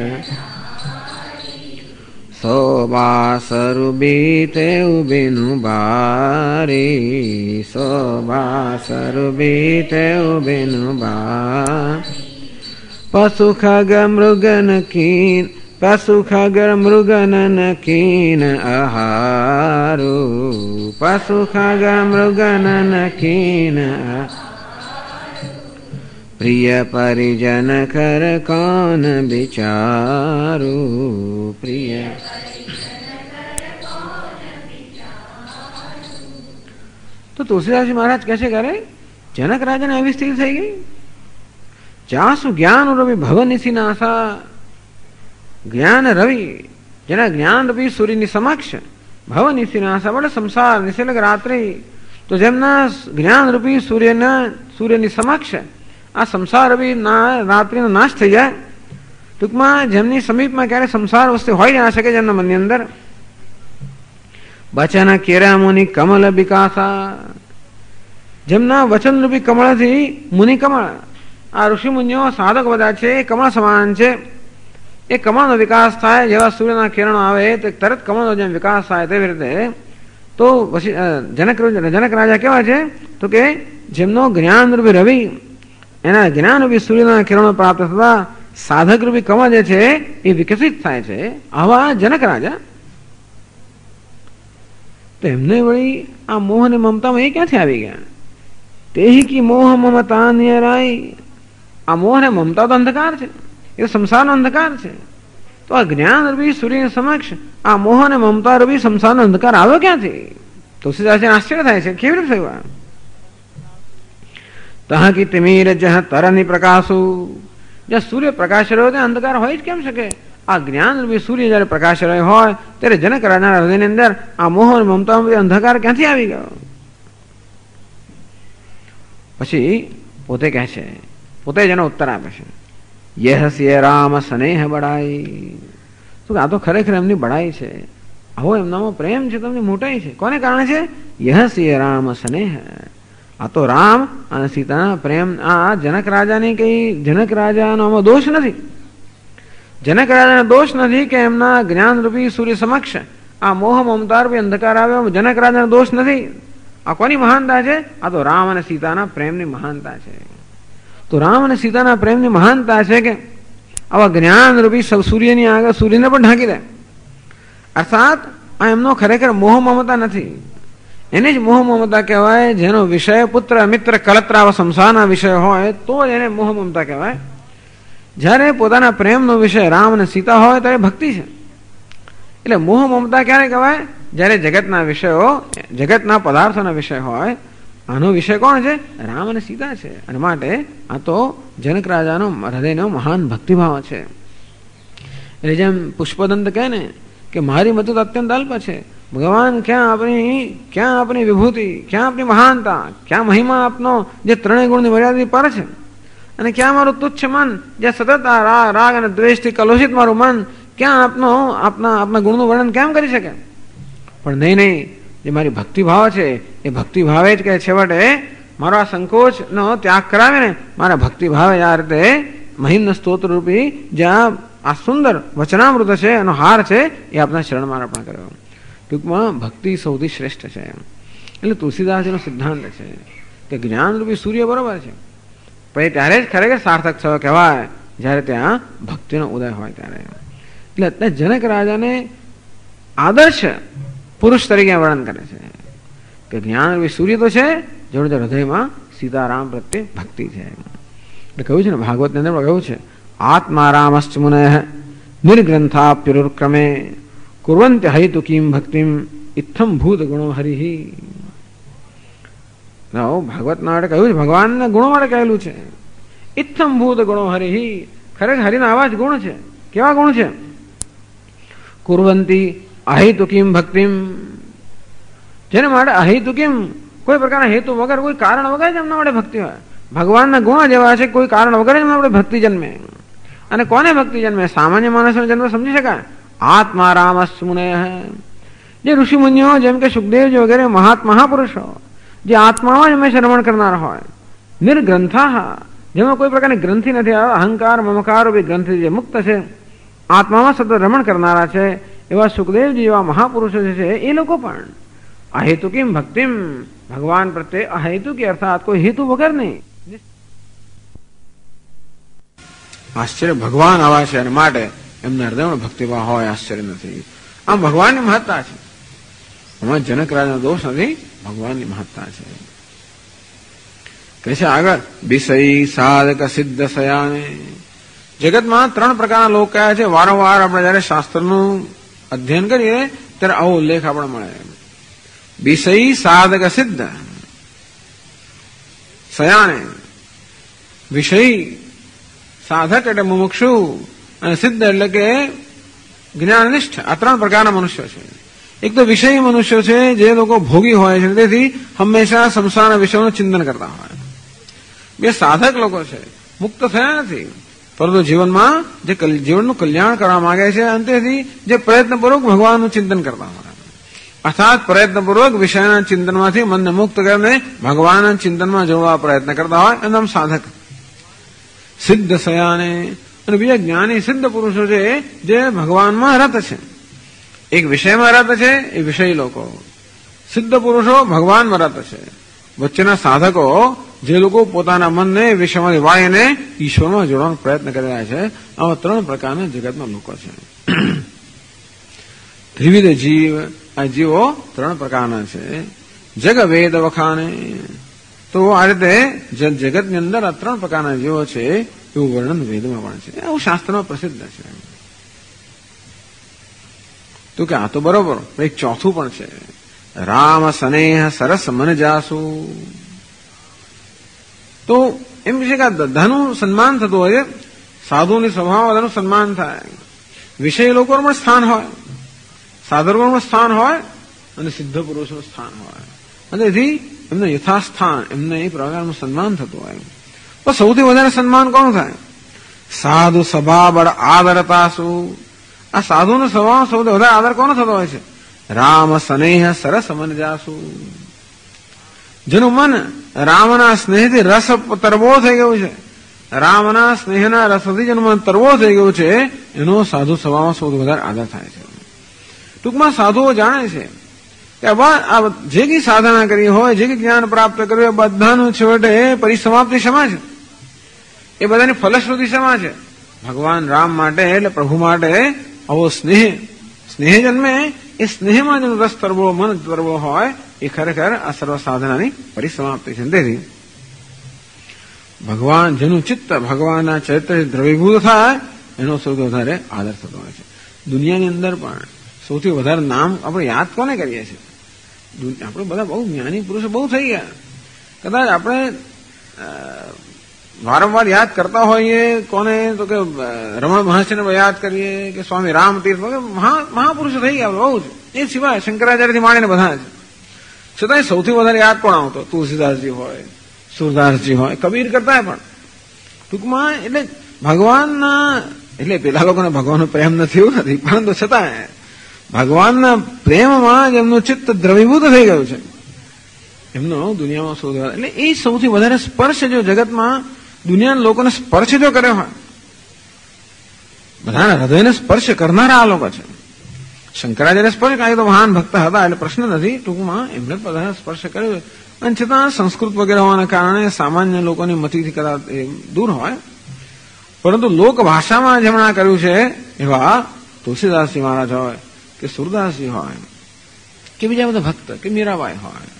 सोबासरु बीते बिनु बारी, सोबासरु बीते बिनु बारी। पशु खग मृगन कीन, पशु खग मृगनन कीन आहारो, पशु खग मृगनन कीन प्रिय परिजन कर कौन विचारो, प्रिय। तो तुलसीदास जी महाराज कैसे करे? जनक राजा ने આવી સ્થિતિ થઈ ગઈ, જાસુ જ્ઞાન રવિ ભવન ઇસી નાસા, જ્ઞાન રવિ જેના જ્ઞાન રવિ સૂર્યની સમક્ષ ભવન ઇસી નાસા બળે સંસાર નિસર્ગ રાત્રિ, તો જેમના જ્ઞાન રૂપી સૂર્યની સમક્ષ આ સંસાર રવિ રાત્રિનો નાશ થઈ જાય, ટૂંકમાં જેમની સમીપમાં ક્યારે સંસાર વસ્તુ હોય ના શકે જેમના મનની અંદર, બચન કેરા મુનિ કમલ વિકાસા, જેમના વચન રૂપી કમળથી મુનિ કમળ, આ ઋષિ મુનિઓ સાધક બધા છે એ કમળ સમાન છે, એ કમળનો વિકાસ થાય, જેવા સૂર્યના કિરણો આવે તો તરત કમળનો જેમ વિકાસ થાય તેવી રીતે તો જનક રાજા કેવા છે? તો કે જેમનો જ્ઞાન રૂપી રવિ, એના જ્ઞાન રૂપી સૂર્યના કિરણો પ્રાપ્ત થતા સાધક રૂપી કમળ જે છે એ વિકસિત થાય છે, આવા જનક રાજા. તો એમને વળી આ મોહ અને મમતામાં એ ક્યાંથી આવી ગયા? તેહી કી મોહ મમતા નિયરાઈ, આ મોહ અને મમતા તો અંધકાર છે, એ સંસારનો અંધકાર છે. તો આ જ્ઞાન રૂપી સૂર્યની સમક્ષ આ મોહ અને મમતા રૂપી સંસારનો અંધકાર આવ્યો ક્યાંથી? તુલસીદાસજીને આશ્ચર્ય થાય છે, કેવી રીતે થયું? તહ કી તિમીર જહ તરની પ્રકાશુ, જ્યાં સૂર્ય પ્રકાશ રહ્યો ત્યાં અંધકાર હોય જ કેમ શકે? આ જ્ઞાન રૂપી સૂર્ય જયારે પ્રકાશ રહ્યો હોય ત્યારે જનક રાજાના હૃદયની અંદર આ મોહ અને મમતા અંધકાર ક્યાંથી આવી ગયો? પછી પોતે કહે છે, પોતે જેનો ઉત્તર આપે છે, યહ સિય રામ સ્નેહ બડાઈ, તો આ તો ખરેખર એમની બડાઈ છે, આવો એમનામાં પ્રેમ છે, તમને મોટાઈ છે. કોને કારણે છે? યહ સિય રામ સ્નેહ, આ તો રામ અને સીતાના પ્રેમ. આ જનક રાજાની કઈ, જનક રાજાનો આમાં દોષ નથી, જનક રાજાનો દોષ નથી કે એમના જ્ઞાન રૂપી સૂર્ય સમક્ષ આ મોહ મમતા રૂપી અંધકાર આવ્યો, જનક રાજાનો દોષ નથી. આ કોની મહાનતા છે? આ તો રામ અને સીતાના પ્રેમની મહાનતા છે. તો રામ અને સીતાના પ્રેમની મહાનતા છે કે આવા જ્ઞાન રૂપી સૂર્યની આગળ સૂર્યને પણ ઢાંકી દે. અર્થાત આ એમનો ખરેખર મોહ મમતા નથી, એને જ મોહ મમતા કહેવાય, જેનો વિષય પુત્ર મિત્ર કળત્રાવ સંસારના વિષય હોય તો જ એને મોહ મમતા કહેવાય. જ્યારે પોતાના પ્રેમનો વિષય રામ અને સીતા હોય ત્યારે ભક્તિ છે. એટલે મોહ મમતા ક્યારે કહેવાય? જ્યારે જગતના વિષયો, જગતના પદાર્થોના વિષય હોય. આનો વિષય કોણ છે? રામ અને સીતા છે. અને માટે આ તો જનક રાજાનો હૃદયનો મહાન ભક્તિભાવ છે. એટલે જેમ પુષ્પદંત કહે ને કે મારી મત તો અત્યંત અલ્પ છે, ભગવાન ક્યાં આપણી વિભૂતિ, ક્યાં આપણી મહાનતા, ક્યાં મહિમા આપનો જે ત્રણેય ગુણની મર્યાદા પર છે, અને ક્યાં મારું તુચ્છ મન જે સતત આ રાગ અને દ્વેષથી કલુષિત મારું મન, ક્યાં આપના ગુણનું વર્ણન કેમ કરી શકે? પણ નહીં, જે મારી ભક્તિભાવ છે એ ભક્તિભાવે જ કે છેવટે મારો આ સંકોચનો ત્યાગ કરાવીને મારા ભક્તિભાવે આ રીતે મહિમ્ન સ્તોત્ર રૂપી જ્યાં આ સુંદર વચનામૃત છે એનો હાર છે એ આપના શરણમાં અર્પણ કર્યો. ટૂંકમાં ભક્તિ સૌથી શ્રેષ્ઠ છે. એટલે તુલસીદાસજીનો સિદ્ધાંત છે કે જ્ઞાનરૂપી સૂર્ય બરોબર છે, પણ ત્યારે જ ખરેખર સાર્થક થયો કહેવાય જ્યારે ત્યાં ભક્તિનો ઉદય હોય ત્યારે. એટલે જનક રાજાને આદર્શ પુરુષ તરીકે વર્ણન કરે છે. કે જ્ઞાન રૂપી સૂર્ય તો છે, જોડે હૃદયમાં સીતારામ પ્રત્યે ભક્તિ છે. એટલે કહ્યું છે ને ભાગવતની અંદર કહ્યું છે, આત્મારામશ્ચ મુનયઃ નિર્ગ્રંથાપ્યુરુક્રમે કુર્વન્ત્ય હૈતુકીમ ભક્તિમ ઇત્થમ ભૂત ગુણો હરિઃ. ભાગવતના માટે કહ્યું છે, ભગવાનના ગુણો માટે કહેલું છે. ઇત્થમ ભૂત ગુણો હરિઃ, ખરેખર હરિના આવા જ ગુણ છે. કેવા ગુણ છે? કુર્વંતી અહેતુકીમ ભક્તિમ, જેના માટે અહેતુકીમ, કોઈ પ્રકારના હેતુ વગર, કોઈ કારણ વગર જ એમના માટે ભક્તિ હોય. ભગવાનના ગુણ જેવા છે, કોઈ કારણ વગર જ એમના માટે ભક્તિ જન્મે. અને કોને ભક્તિ જન્મે? સામાન્ય માણસનો જન્મ સમજી શકાય. આત્મારામસ્ચ મુનયઃ, જે ઋષિમુનિઓ જેમ કે સુખદેવજી વગેરે મહાપુરુષો જે આત્મામાં જ હંમેશા રમણ કરનાર હોય. નિર્ગ્રંથા, જેમાં કોઈ પ્રકારની ગ્રંથિ નથી, અહંકાર મમકાર રૂપી ગ્રંથિ જે મુક્ત છે, આત્મામાં સતત રમણ કરનારા છે, એવા સુખદેવજી જેવા મહાપુરુષો જે છે એ લોકો પણ અહેતુકીમ ભક્તિમ, ભગવાન પ્રત્યે અહેતુકી અર્થાત કોઈ હેતુ વગર નહીં. આશ્ચર્ય ભગવાન આવા છે અને માટે એમના હૃદયમાં ભક્તિભાવ હોય, આશ્ચર્ય નથી. આમ ભગવાનની મહત્તા છે. એમાં જનક રાજાનો દોષ નથી, ભગવાનની મહત્તા છે. કહે છે આગળ, વિષયી સાધક સિદ્ધ સયાને. જગતમાં 3 પ્રકારના લોકો કયા છે? વારંવાર આપણે જયારે શાસ્ત્રનું અધ્યયન કરીએ ત્યારે આવો ઉલ્લેખ આપણે મળે. વિષયી સાધક સિદ્ધ સયાને. વિષયી સાધક એટલે મુમુક્ષુ, અને સિદ્ધ એટલે કે જ્ઞાનનિષ્ઠ. આ 3 પ્રકારના મનુષ્યો છે. એક તો વિષયી મનુષ્યો છે, જે લોકો ભોગી હોય છે, તેથી હંમેશા સંસારના વિષયોનું ચિંતન કરતા હોય. બે સાધક લોકો છે, મુક્ત થયા નથી, પરંતુ જીવનમાં જે જીવનનું કલ્યાણ કરવા માંગે છે, અંતેથી જે પ્રયત્નપૂર્વક ભગવાનનું ચિંતન કરતા હોય, અર્થાત પ્રયત્નપૂર્વક વિષયના ચિંતનમાંથી મનને મુક્ત કરીને ભગવાનના ચિંતનમાં જોડવા પ્રયત્ન કરતા હોય, એનું નામ સાધક. સિદ્ધ સયાને, અને બીજા જ્ઞાની સિદ્ધ પુરુષો છે, જે ભગવાનમાં રત છે. એક વિષયમાં રત છે, એ વિષયી લોકો. સિદ્ધ પુરુષો ભગવાનમાં રત છે. વચ્ચેના સાધકો, જે લોકો પોતાના મનને વિષયમાંથી વાળીને ઈશ્વરમાં જોડવાનો પ્રયત્ન કરી રહ્યા છે. આવા 3 પ્રકારના જગતમાં લોકો છે. ત્રિવિધ જીવ, આ જીવો 3 પ્રકારના છે. જગ વેદ વખાને, તો આ રીતે જગતની અંદર આ 3 પ્રકારના જીવો છે, એવું વર્ણન વેદમાં પણ છે, એવું શાસ્ત્રમાં પ્રસિદ્ધ છે. તો કે આ તો બરોબર, એક ચોથું પણ છે, રામ સ્નેહ સરસ મન જાસુ. તો એમ છે કે બધાનું સન્માન થતું હોય છે, સાધુની સ્વભાવ બધાનું સન્માન થાય. વિષય લોકોનું પણ સ્થાન હોય, સાધકોનું સ્થાન હોય, અને સિદ્ધ પુરુષનું સ્થાન હોય, અને એથી એમને યથાસ્થાન, એમને એ પ્રકારનું સન્માન થતું હોય. તો સૌથી વધારે સન્માન કોણ થાય? સાધુ સભા બળ આદરતાસુ. આ સાધુનો સ્વભાવ સૌથી વધારે આદર કોનો થતો હોય છે? રામ સ્નેહ સરસ મન જાસુ. જેનું મન રામના સ્નેહથી રસ તરબો થઈ ગયું છે, રામના સ્નેહના રસથી જેનું મન તરબો થઈ ગયું છે, એનો સાધુ સ્વભાવમાં સૌથી વધારે આદર થાય છે. ટૂંકમાં સાધુઓ જાણે છે કે આ જે કઈ સાધના કરી હોય, જે કઈ જ્ઞાન પ્રાપ્ત કર્યું, એ બધાનું છેવટે પરિસમાપ્તિ શેમાં છે? એ બધાની ફલશ્રુતિ શેમાં છે? ભગવાન રામ માટે, એટલે પ્રભુ માટે આવો સ્નેહ જન્મે. એ સ્નેહમાં જેનો રસ તરવો, મન તરવો હોય, એ ખરેખર આ સર્વ સાધનાની પરિસમાપ્તિ છે. તેથી ભગવાન, જેનું ચિત્ત ભગવાનના ચૈત્યથી દ્રવીભૂત થાય, એનો સૌથી વધારે આદર થતો હોય છે. દુનિયાની અંદર પણ સૌથી વધારે નામ આપણે યાદ કોને કરીએ છીએ? આપણે બધા બહુ જ્ઞાની પુરુષો બહુ થઈ ગયા, કદાચ આપણે વારંવાર યાદ કરતા હોઈએ. કોને? તો કે રમણ મહર્ષિને યાદ કરીએ, કે સ્વામી રામતીર્થ, મહાપુરુષો થઈ ગયા બહુ જ. એ સિવાય શંકરાચાર્યથી માંડીને બધા જ. છતાંય સૌથી વધારે યાદ કોણ આવતો? તુલસીદાસજી હોય, સુરદાસજી હોય, કબીર કરતા પણ. ટૂંકમાં એટલે ભગવાનના, એટલે પેલા લોકોને ભગવાનનો પ્રેમ નથી એવું નથી, પરંતુ છતાં ભગવાનના પ્રેમમાં જ એમનું ચિત્ત દ્રવીભૂત થઈ ગયું છે. એમનો દુનિયામાં સૌથી વધારે, એટલે એ સૌથી વધારે સ્પર્શ જો જગતમાં દુનિયાના લોકોને સ્પર્શ જો કર્યો હોય, બધાના હૃદયને સ્પર્શ કરનારા આ લોકો છે. શંકરાચાર્ય સ્પર્શ કાંઈ તો મહાન ભક્ત હતા, એટલે પ્રશ્ન નથી. ટૂંકમાં એમને બધા સ્પર્શ કર્યો, અને છતાં સંસ્કૃત વગેરે હોવાના કારણે સામાન્ય લોકોની મતિથી કદાચ દૂર હોય, પરંતુ લોક ભાષામાં જેમણે કર્યું છે એવા તુલસીદાસજી મહારાજ હોય, કે સુરદાસજી હોય, કે બીજા બધા ભક્ત, કે મીરાબાઈ હોય,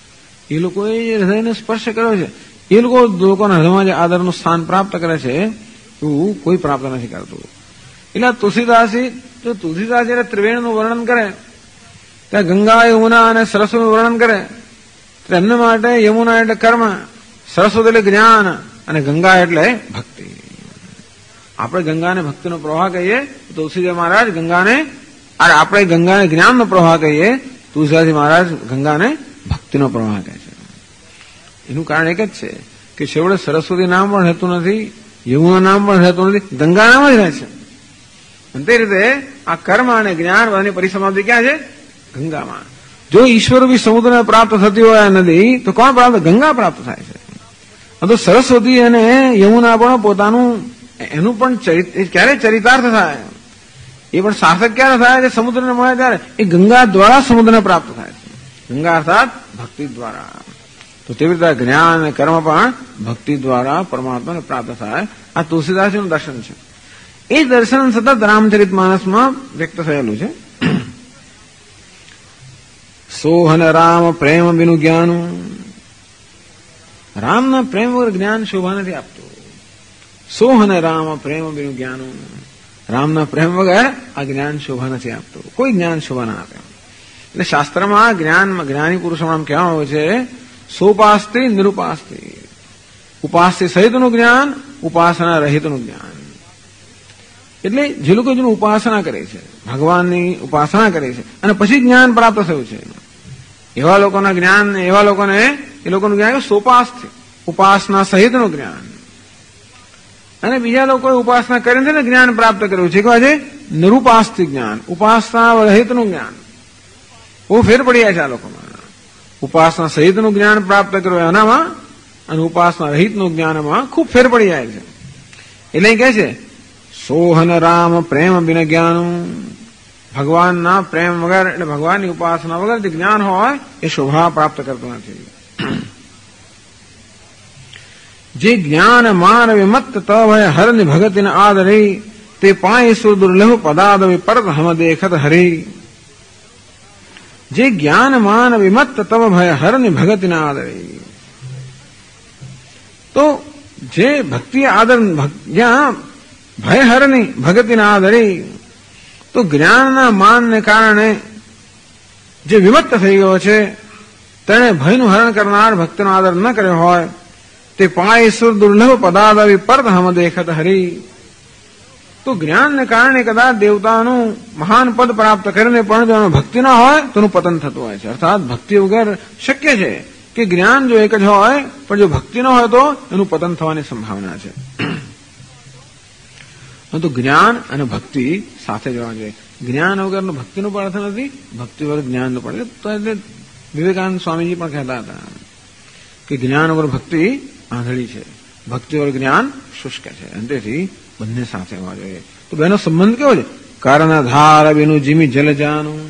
એ લોકોએ જે હૃદયને સ્પર્શ કર્યો છે એ લોકોના હૃદયમાં જે આદરનું સ્થાન પ્રાપ્ત કરે છે એવું કોઈ પ્રાપ્ત નથી કરતું. એટલે તુલસીદાસજી જયારે ત્રિવેણીનું વર્ણન કરે ત્યાં ગંગા, યમુના અને સરસ્વતીનું વર્ણન કરે તો એમને માટે યમુના એટલે કર્મ, સરસ્વતી એટલે જ્ઞાન અને ગંગા એટલે ભક્તિ. આપણે ગંગાને ભક્તિનો પ્રવાહ કહીએ, તુલસીદાસ મહારાજ ગંગાને, આપણે ગંગાને જ્ઞાનનો પ્રવાહ કહીએ, તુલસીદાસજી મહારાજ ગંગાને ભક્તિનો પ્રવાહ કહે છે. એનું કારણ એક જ છે કે છેવટે સરસ્વતી નામ પણ રહેતું નથી, યમુના નામ પણ રહેતું નથી, ગંગા નામ જ રહે છે. અને તે રીતે આ કર્મ અને જ્ઞાન બધાની પરિસમાપ્તિ ક્યાં છે? ગંગામાં. જો ઈશ્વર બી સમુદ્રને પ્રાપ્ત થતી હોય આ નદી તો કોણ પ્રાપ્ત? ગંગા પ્રાપ્ત થાય છે. તો સરસ્વતી અને યમુના પણ પોતાનું એનું પણ ક્યારે ચરિતાર્થ થાય, એ પણ સાર્થક ક્યારે થાય? જે સમુદ્રને મળે ત્યારે. એ ગંગા દ્વારા સમુદ્રને પ્રાપ્ત થાય છે, ગંગા અર્થાત ભક્તિ દ્વારા. તો તેવી રીતે જ્ઞાન અને કર્મ પણ ભક્તિ દ્વારા પરમાત્માને પ્રાપ્ત થાય. આ તુલસીદાસજીનું દર્શન છે. એ દર્શન સતત રામચરિત માનસમાં વ્યક્ત થયેલું છે. સોહન રામ પ્રેમ બિનું જ્ઞાનું. રામના પ્રેમ વગર જ્ઞાન શોભા નથી આપતું. સોહન રામ પ્રેમ બિનું જ્ઞાનું. રામના પ્રેમ વગર આ જ્ઞાન શોભા નથી આપતું. કોઈ જ્ઞાન શોભા ના આપે. એટલે શાસ્ત્રમાં જ્ઞાની પુરુષોમાં આમ કહેવામાં આવે છે, સોપાસ્તી નિરુપાસ્તી. ઉપાસ્તી સહિતનું જ્ઞાન, ઉપાસના રહિતનું જ્ઞાન. એટલે જે લોકો જેનું ઉપાસના કરે છે, ભગવાનની ઉપાસના કરે છે અને પછી જ્ઞાન પ્રાપ્ત થયું છે, એવા લોકોના જ્ઞાન, એવા લોકોને એ લોકોનું જ્ઞાન સોપાસ્તી, ઉપાસના સહિતનું જ્ઞાન. અને બીજા લોકોએ ઉપાસના કરીને ને જ્ઞાન પ્રાપ્ત કર્યું છે કે નિરુપાસ્તી જ્ઞાન, ઉપાસના રહિતનું જ્ઞાન. બહુ ફેર પડી જાય છે આ લોકોમાં. ઉપાસના સહિતનું જ્ઞાન પ્રાપ્ત કર્યું એનામાં અને ઉપાસના રહિતનું જ્ઞાનમાં ખૂબ ફેર પડી જાય છે. એટલે કહે છે સોહન રામ પ્રેમ બિન જ્ઞાનું. ભગવાનના પ્રેમ વગર એટલે ભગવાનની ઉપાસના વગર જે જ્ઞાન હોય એ શોભા પ્રાપ્ત કરતું નથી. જે જ્ઞાન માન વિમત્ત તભય હરની ભગતિન આદરી તે પાય સુર દુર્લભ પદાદ પરત હમ દેખત હરી. જે જ્ઞાન માન વિમત્ત તવ ભય હરની ભગતિન આદરી. તો જે ભક્તિ આદર જ્યાં ભય હરની ભગતિના આદરી, તો જ્ઞાનના માનને કારણે જે વિમત્ત થઈ ગયો છે તેણે ભયનું હરણ કરનાર ભક્તિનો આદર ન કર્યો હોય તે પાય સુર દુર્લભ પદાદવી પરત હમ દેખત હરી. તો જ્ઞાનને કારણે કદાચ દેવતાનું મહાન પદ પ્રાપ્ત કરીને પણ જો ભક્તિ ના હોય તો એનું પતન થતું હોય છે. અર્થાત ભક્તિ વગર શક્ય છે કે જ્ઞાન જો એક જ હોય પણ જો ભક્તિ ન હોય તો એનું પતન થવાની સંભાવના છે. તો જ્ઞાન અને ભક્તિ સાથે જવા જોઈએ. જ્ઞાન વગરનું ભક્તિનો પણ અર્થ નથી, ભક્તિ વગર જ્ઞાનનો પણ. તો એટલે વિવેકાનંદ સ્વામીજી પણ કહેતા હતા કે જ્ઞાન વગર ભક્તિ આંધળી છે, ભક્તિ વગર જ્ઞાન શુષ્ક છે. અને તેથી બંને સાથે હોવા જોઈએ. તો બેનો સંબંધ કેવો છે? કર્ણધાર બેનું જીમી જલજાનું.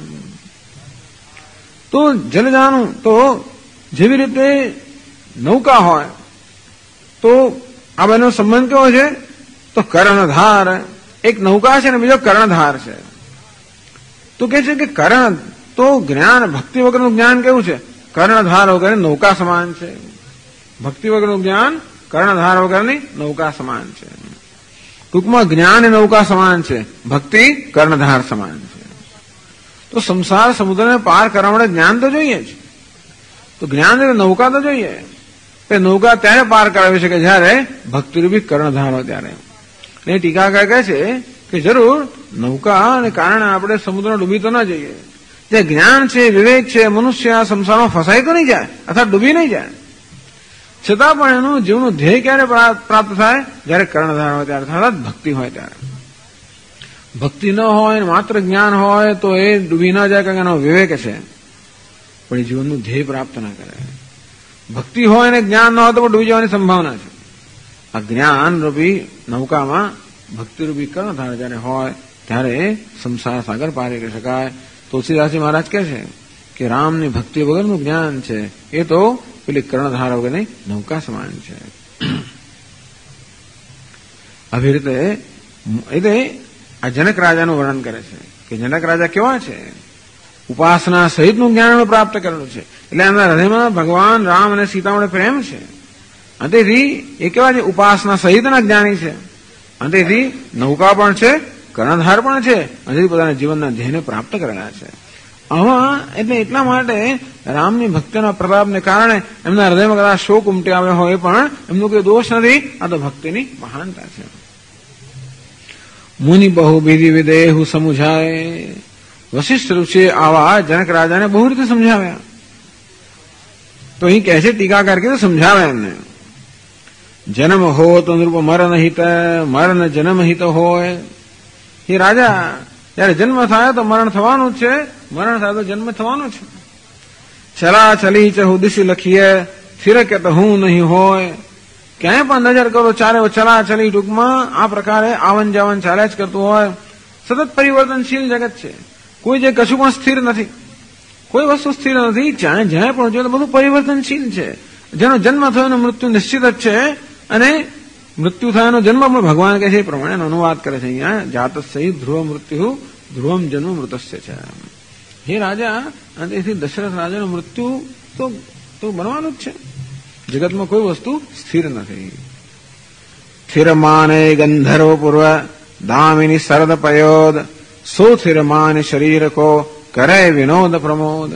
તો જલજાનું તો જેવી રીતે નૌકા હોય તો આ બેનો સંબંધ કેવો છે? તો કર્ણધાર એક નૌકા છે ને બીજો કર્ણધાર છે. તો કે છે કે કર્ણ તો જ્ઞાન ભક્તિ વગરનું જ્ઞાન કેવું છે? કર્ણધાર વગર નૌકા સમાન છે. ભક્તિ વગરનું જ્ઞાન કર્ણધાર વગરની નૌકા સમાન છે. ટૂંકમાં જ્ઞાન એ નૌકા સમાન છે, ભક્તિ કર્ણધાર સમાન છે. તો સંસાર સમુદ્રને પાર કરવા માટે જ્ઞાન તો જોઈએ જ. તો જ્ઞાન એટલે નૌકા તો જોઈએ. એ નૌકા ત્યારે પાર કરાવી શકે જયારે ભક્તિરૂપી કર્ણધાર હોય ત્યારે. એ ટીકાકાર કહે છે કે જરૂર નૌકા અને કારણે આપણે સમુદ્ર ડૂબી તો ન જઈએ. જે જ્ઞાન છે, વિવેક છે, મનુષ્ય આ સંસારમાં ફસાઈ તો નહીં જાય અથવા ડૂબી નહીં જાય. છતાં પણ એનું જીવનું ધ્યેય ક્યારે પ્રાપ્ત થાય? જયારે કર્ણધાર હોય ત્યારે, અર્થાત ભક્તિ હોય ત્યારે. ભક્તિ ન હોય માત્ર જ્ઞાન હોય તો એ ડૂબી ન જાય, કારણ કે એનો વિવેક છે પણ એ જીવનનું ધ્યેય પ્રાપ્ત ના કરે. ભક્તિ હોય અને જ્ઞાન ન હોય તો પણ ડૂબી જવાની સંભાવના છે. આ જ્ઞાન રૂપી નૌકામાં ભક્તિરૂપી કર્ણધાર જયારે હોય ત્યારે સંસાર સાગર પાર કરી શકાય. તુલસીદાસજી મહારાજ કહે છે કે રામની ભક્તિ વગરનું જ્ઞાન છે એ તો પેલી કર્ણધાર વગરની નૌકા સમાન છે. આવી રીતે એટલે આ જનક રાજાનું વર્ણન કરે છે કે જનક રાજા કેવા છે? ઉપાસના સહિતનું જ્ઞાન પ્રાપ્ત કરેલું છે. એટલે એમના હૃદયમાં ભગવાન રામ અને સીતા વડે પ્રેમ છે. અને તેથી એ કેવા છે? ઉપાસના સહિતના જ્ઞાની છે. અને તેથી નૌકા પણ છે, કર્ણધાર પણ છે, અને તેથી પોતાના જીવનના ધ્યેયને પ્રાપ્ત કરેલા છે. આમાં એટલે એટલા માટે રામની ભક્તિના પ્રતાપને કારણે એમના હૃદયમાં કદાચ શોક ઉમટી આવ્યો હોય પણ એમનો કોઈ દોષ નથી. આ તો ભક્તિની મહાનતા છે. મુનિ બહુ વિધિ વિદેહુ સમુઝાય. વશિષ્ઠ ઋષિએ આવા જનક રાજાને બહુ રીતે સમજાવ્યા. તો અહીં કહે છે ટીકાકાર કે સમજાવે એમને. જન્મ હો તો નૃપ મરણ હિત, મરણ જન્મ હિત હોય. એ રાજા જયારે જન્મ થાય તો મરણ થવાનું છે, મરણ થાય તો જન્મ થવાનો છે. ચલા ચલી ચહુ દિશી લખીએ, ફિરકે તો હું નહીં હોય. ક્યાંય પણ નજર કરો ચારે ચલા ચલી, ટૂંકમાં આ પ્રકારે આવન જાવન ચાલ્યા જ કરતું હોય. સતત પરિવર્તનશીલ જગત છે. કોઈ જે કશું પણ સ્થિર નથી, કોઈ વસ્તુ સ્થિર નથી. જ્યાં જ્યાં પણ જોઈએ તો બધું પરિવર્તનશીલ છે. જેનો જન્મ થયો એનું મૃત્યુ નિશ્ચિત જ છે. અને મૃત્યુ થયાનો જન્મ પણ ભગવાન કહે છે એ પ્રમાણે અનુવાદ કરે છે અહીંયા. જાતસ્ય ધ્રુવ મૃત્યુ ધ્રુવમ જન્મ મૃતસ્ય છે. હે રાજા, અને તેથી દશરથ રાજાનું મૃત્યુ તો બનવાનું જ છે. જગતમાં કોઈ વસ્તુ સ્થિર નથી. સ્થિર માને ગંધર્વ પૂર્વ દામિની શરદ પયોદ, સો સ્થિર માને શરીર કો કરે વિનોદ પ્રમોદ.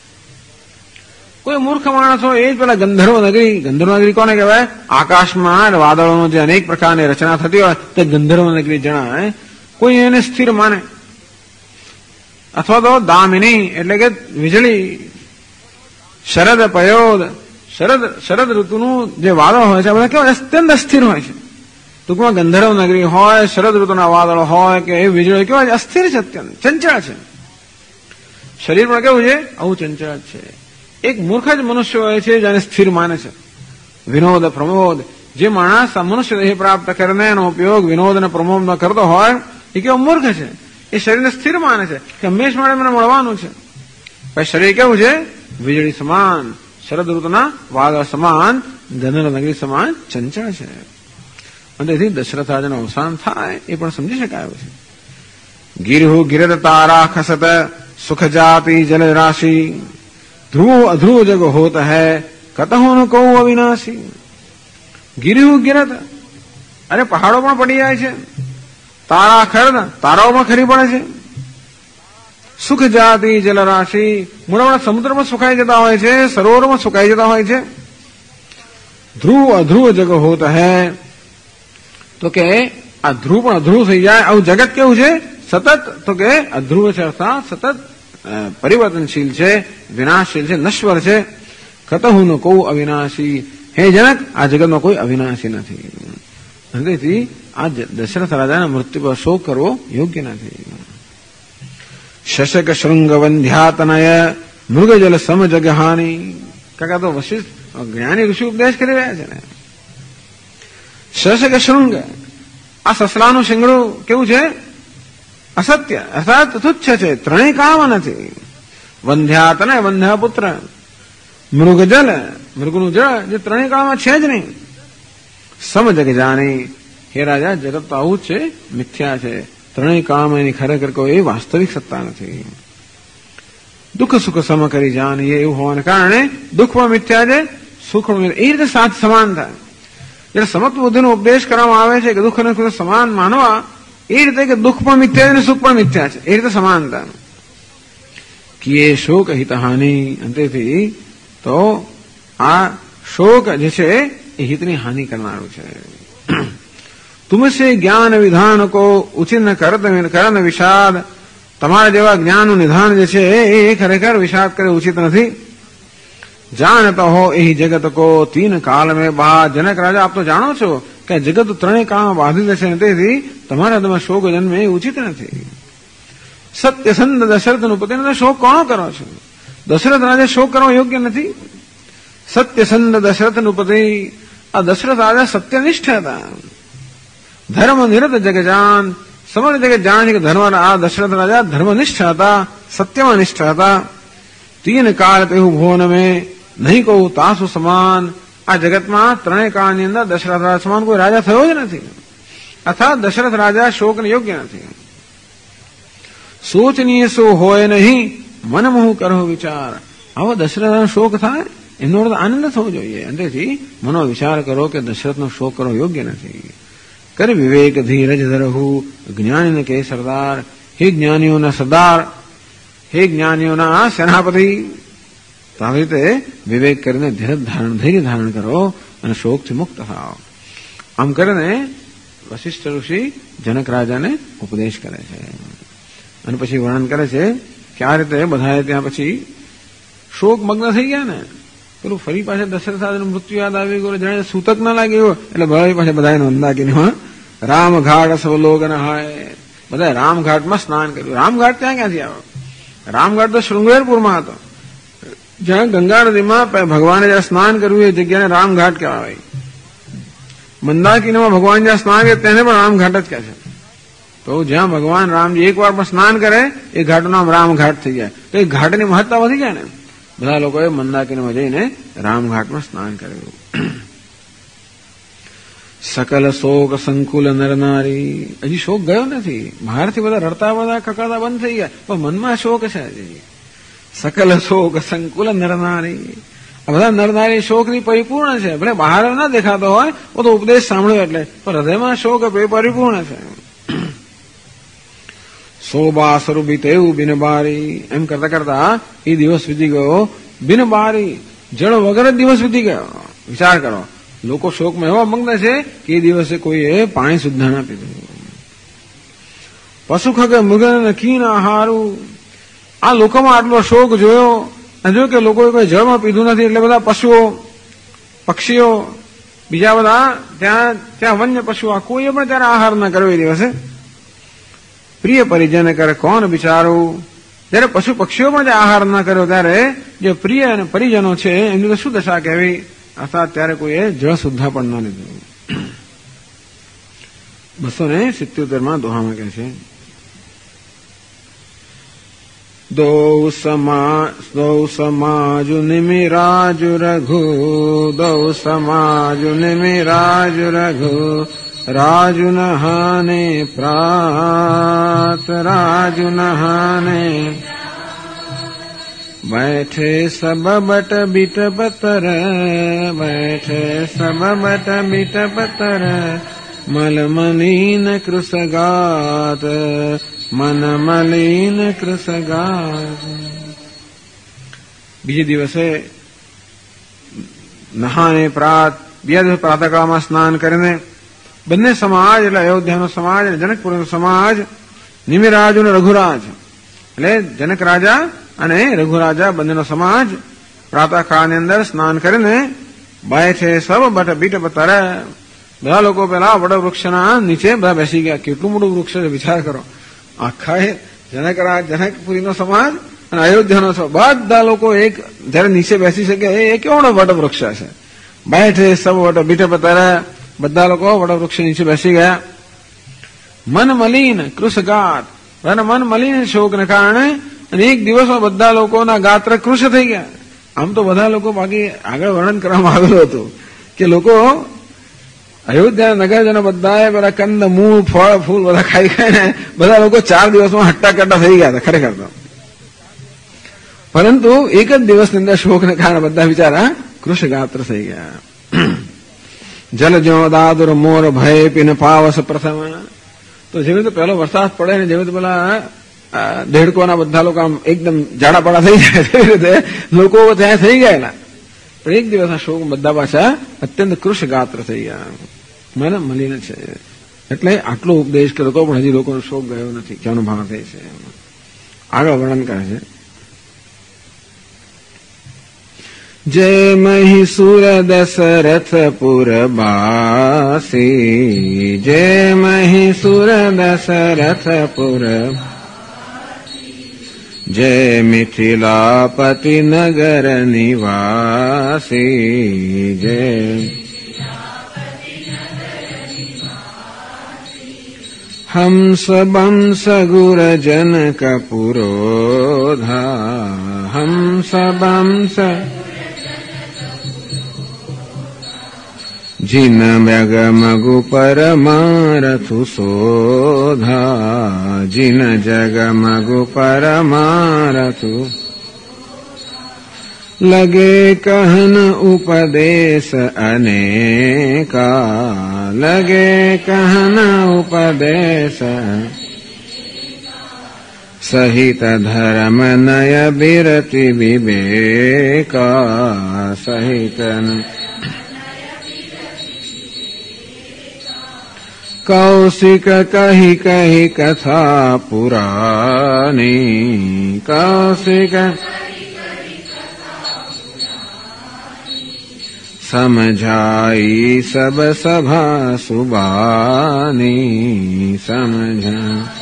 કોઈ મૂર્ખ માણસ હોય એ જ પેલા ગંધર્વ નગરી કોને કહેવાય? આકાશમાં વાદળોનો જે અનેક પ્રકારની રચના થતી હોય તે ગંધર્વ નગરી જણાય. કોઈ એને સ્થિર માને. અથવા તો દામિની એટલે કે વીજળી, શરદ પયોદ, શરદ ઋતુનું જે વાદળ હોય છે બધા કેવા અત્યંત અસ્થિર હોય છે. ટૂંકમાં ગંધર્વ નગરી હોય, શરદ ઋતુના વાદળ હોય કે એ વીજળી કેવા અસ્થિર છે, અત્યંત ચંચળ છે. શરીર પણ કેવું છે? આવું ચંચળ છે. એક મૂર્ખ જ મનુષ્ય હોય છે જેને સ્થિર માને છે. વિનોદ પ્રમોદ, જે માણસ આ મનુષ્ય દેહ પ્રાપ્ત કરીને એનો ઉપયોગ વિનોદ અને પ્રમોદ ન કરતો હોય એ કેવો મૂર્ખ છે. એ શરીરને સ્થિર માને છે કે હંમેશ માટે મને મળવાનું છે. પણ શરીર કેવું છે? વીજળી સમાન, શરદ ઋતુના વાદળ સમાન, ગંધર્વ નગરી સમાન ચંચળ છે. અને તેથી દશરથ રાજાનું અવસાન થાય એ પણ સમજી શકાય છે. ગિરહુ ગિરદ તારા ખસત, સુખ જાતિ જલ રાશિ, ધ્રુવ અધ્રુવ જગ હોત હૈ, કતહુ ન કહું અવિનાશી. ગિરહુ ગિરદ, અરે પહાડો પણ પડી જાય છે. તારા ખરદ, તારાઓ પણ ખરી પડે છે. સુખ જાતિ જલ રાશિ, મોટા સમુદ્રમાં સુકાઈ જતા હોય છે, સરોવરમાં સુકાઈ જતા હોય છે. ધ્રુવ અધ્રુવ જગ હોત હૈ, તો કે આ ધ્રુવ પણ અધ્રુવ થઈ જાય આવું જગત કેવું છે? સતત. તો કે અધ્રુવ છે અર્થાત સતત પરિવર્તનશીલ છે, વિનાશશીલ છે, નશ્વર છે. કતહુ ન કહું અવિનાશી. હે જનક, આ જગતમાં કોઈ અવિનાશી નથી. તેથી આ દશરથ રાજાના મૃત્યુ પર શોક કરવો યોગ્ય નથી. શશક શૃંગ વંધ્યાતનય મૃગજલ સમ જગહાની. કાકા તો વશિષ્ઠ જ્ઞાની ઋષિ ઉપદેશ કરી રહ્યા છે ને. શશક શૃંગ, આ સસલાનું શિંગડું કેવું છે? અસત્ય અર્થાત તુચ્છ છે, ત્રણેય કામ નથી. વંધ્યાતનય, વંધ્યાપુત્ર, મૃગજલ, મૃગનું જળ, જે ત્રણેય કાળમાં છે જ નહીં. સમ જગ જાની, હે રાજા જગત તો આવું જ છે, મિથ્યા છે. ત્રણેય કામ એની ખરેખર કોઈ વાસ્તવિક સત્તા નથી. દુઃખ સુખ સમ કરી જાની, એવું હોવાને કારણે દુઃખ પણ મિથ્યા છે, સુખ પણ એ રીતે સાથ સમાન થાય. જયારે સમત્વ બુદ્ધિનો ઉપદેશ કરવામાં આવે છે કે દુઃખ અને સુખ સમાન માનવા, એ રીતે કે દુઃખ પણ મિથ્યા છે અને સુખ પણ મિથ્યા છે, એ રીતે સમાનતા. કિયે શોક હિતહાનિ, અંતેથી તો આ શોક જે છે એ હિતની હાનિ કરનારું છે. તુમસે જ્ઞાન વિધાન કો ઉચિત કરન વિષાદ, તમારા જેવા જ્ઞાનનું નિધાન જે છે એ ખરેખર વિષાદ કરે ઉચિત નથી. જાણતો હો એ જગત કો તીન કાલ મેં બાદ. જનક રાજા, આપ તો જાણો છો કે જગત ત્રણેય કાળમાં બાધિત છે, તેથી તમારા તમે શોક જન્મે એ ઉચિત નથી. સત્યસંદ દશરથનું પતિને શોક કોણ કરો છો? દશરથ રાજા શોક કરવો યોગ્ય નથી. સત્યસંદ દશરથનું પતિ, આ દશરથ રાજા સત્યનિષ્ઠ હતા. ધર્મ નિરત જગજાન, સમગ્ર જગત જાણે કે આ દશરથ રાજા ધર્મનિષ્ઠ હતા, સત્યમાં નિષ્ઠ હતા. તીન કાળ તેવું ભુવન મેં નહીં કહું તાસુ સમાન. આ જગતમાં ત્રણેય કાળની અંદર દશરથ રાજા સમાન કોઈ રાજા થયો જ નથી. અર્થાત દશરથ રાજા શોકને યોગ્ય નથી. સોચનીય સો હોય નહીં, મનમોહ કરો વિચાર. આવો દશરથનો શોક થાય એનો અર્થ આનંદ થવો જોઈએ. અંતેથી મનો વિચાર કરો કે દશરથનો શોક કરવો યોગ્ય નથી. કરે વિવેક ધીરજ ધરહુ જ્ઞાની કે સરદાર. હે જ્ઞાનીઓના સરદાર, હે જ્ઞાનીઓના સેનાપતિ. તો આવી રીતે વિવેક કરીને ધૈર્ય ધારણ કરો અને શોકથી મુક્ત થાઓ. આમ કરીને વશિષ્ઠ ઋષિ જનક રાજાને ઉપદેશ કરે છે અને પછી વર્ણન કરે છે કે આ રીતે બધાએ ત્યાં પછી શોક મગ્ન થઈ ગયા ને. પેલું ફરી પાછા દશરથ રાજાનું મૃત્યુ યાદ આવી ગયું, જાણે સૂતક ના લાગ્યો એટલે ભાઈ પાછા બધાએ નોંધાકીને રામઘાટ સવલોકન હાય. બધા રામઘાટમાં સ્નાન કર્યું. રામઘાટ ત્યાં ક્યાંથી આવ્યો? રામઘાટ તો શૃંગેરપુરમાં હતો, જ્યાં ગંગા નદીમાં ભગવાને જ્યાં સ્નાન કર્યું એ જગ્યાને રામઘાટ કહેવાય. મંદાકીનમાં ભગવાન જ્યાં સ્નાન કરે તેને પણ રામઘાટ જ કહે છે. તો જ્યાં ભગવાન રામજી એક વાર પણ સ્નાન કરે એ ઘાટનું નામ રામઘાટ થઈ જાય. તો એ ઘાટની મહત્તા વધી જાય ને. બધા લોકોએ મંદાકીનમાં જઈને રામઘાટમાં સ્નાન કર્યું. સકલ શોક સંકુલ નરનારી. હજી શોક ગયો નથી. બહારથી બધા રડતા બધા કકડતા બંધ થઈ ગયા, પણ મનમાં શોક છે હજી. સકલ શોક સંકુલ નરનારી. આ બધા નરનારી શોકની પરિપૂર્ણ છે. ભલે બહાર ના દેખાતો હોય તો ઉપદેશ સાંભળ્યો એટલે, પણ હૃદયમાં શોક પરિપૂર્ણ છે. સોબા સ્વરૂપી તેવું બિનબારી. એમ કરતા કરતા એ દિવસ વીતી ગયો. બિનબારી, જળ વગર જ દિવસ વીતી ગયો. વિચાર કરો, લોકો શોકમાં એવા મગ્ન છે કે એ દિવસે કોઈએ પાણી સુદ્ધા ના પીધું. પશુ ખગ મૃગ નખી ના હારું. આ લોકોમાં આટલો શોક જોયો જો કે લોકોએ કોઈ જળમાં પીધું નથી, એટલે બધા પશુઓ પક્ષીઓ બીજા બધા ત્યાં વન્ય પશુઓ કોઈએ પણ ત્યારે આહાર ના કર્યો એ દિવસે. પ્રિય પરિજન કરે કોણ બિચારું. જયારે પશુ પક્ષીઓ પણ આહાર ના કર્યો ત્યારે જે પ્રિય અને પરિજનો છે એમની તો શું દશા કહેવી. અર્થાત ત્યારે કોઈએ જળ સુદ્ધા પણ ના લીધું. 277 દોહામાં કહે છે, દૌ સમાજુ નિમિરાજુ રઘુ. દૌ સમાજુ નિમિરાજુ રઘુ. રાજુ નહાને પ્રાત. રાજુ નહાને बैठे सब बट बिट पतर. बैठे सब बट बिट पतर. मल मलिन कृसगात. मन मलिन कृसगात. બીજે દિવસે નહાને પ્રાત. બીજા દિવસે પ્રાતઃકાળમાં સ્નાન કરીને બંને સમાજ એટલે અયોધ્યાનો સમાજ અને જનકપુરનો સમાજ, નિમિરાજ અને રઘુરાજ એટલે જનક રાજા અને રઘુરાજા બંનેનો સમાજ પ્રાતઃકાળની અંદર સ્નાન કરીને બેઠે સબ બટ બીટ પતર. બધા લોકો પેલા વડવૃક્ષના નીચે બધા બેસી ગયા. કેટલું મોટું વૃક્ષ છે વિચાર કરો. આખા જનકપુરીનો સમાજ અને અયોધ્યાનો સમાજ બધા લોકો એક જયારે નીચે બેસી શકે એ કેવડો વડવૃક્ષ છે. બેઠે સબ વટ બીટ પતર. બધા લોકો વડવૃક્ષ નીચે બેસી ગયા. મન મલિન કૃષગાત. મન મલિન શોકને કારણે અને એક દિવસમાં બધા લોકોના ગાત્ર કૃશ થઈ ગયા. આમ તો બધા લોકો બાકી આગળ વર્ણન કરવામાં આવેલું હતું કે લોકો અયોધ્યા નગરજનો બધાએ બધા કંદ મૂળ ફળ ફૂલ બધા ખાઈ ખાઈને બધા લોકો 4 દિવસમાં હટ્ટા કટ્ટા થઈ ગયા હતા ખરેખર તો. પરંતુ એક જ દિવસની અંદર શોકને કારણે બધા બિચારા કૃષગાત્ર થઈ ગયા. જલ જો દાદુર મોર ભય પીને પાવસ પ્રથમ. તો જેવી રીતે પહેલો વરસાદ પડે ને જેવી રીતે પેલા દેડકોના બધા લોકો આમ એકદમ જાડાપાડા થઈ જાય તેવી રીતે લોકો ત્યાં થઈ ગયેલા. પણ એક દિવસ આ શોક બધા પાછા અત્યંત કૃષગાત્ર થઈ ગયા. મને મળીને છે એટલે આટલો ઉપદેશ કર્યો તો પણ હજી લોકોનો શોક ગયો નથી. ક્યાંનો ભાવ થાય છે આગળ વર્ણન કરે છે. જય મહિસુર દશરથપુર બાસી. જય મહિસુર દશરથપુર. જય મિથિલાપતિ નગર નિવાસી. જય હંસ બંસ ગુર જનક પુરોધા. હંસ બંસ जिन मृग मगु परमारथु शोधा, जिन जग मगु परमारथु लगे कहन उपदेश अनेका, लगे कहन उपदेश सहित धर्म नय बिरति विवेका, सहित कौशिक कही कही कथा पुरानी, कौशिक समझाई सब सभा सुबानी, समझा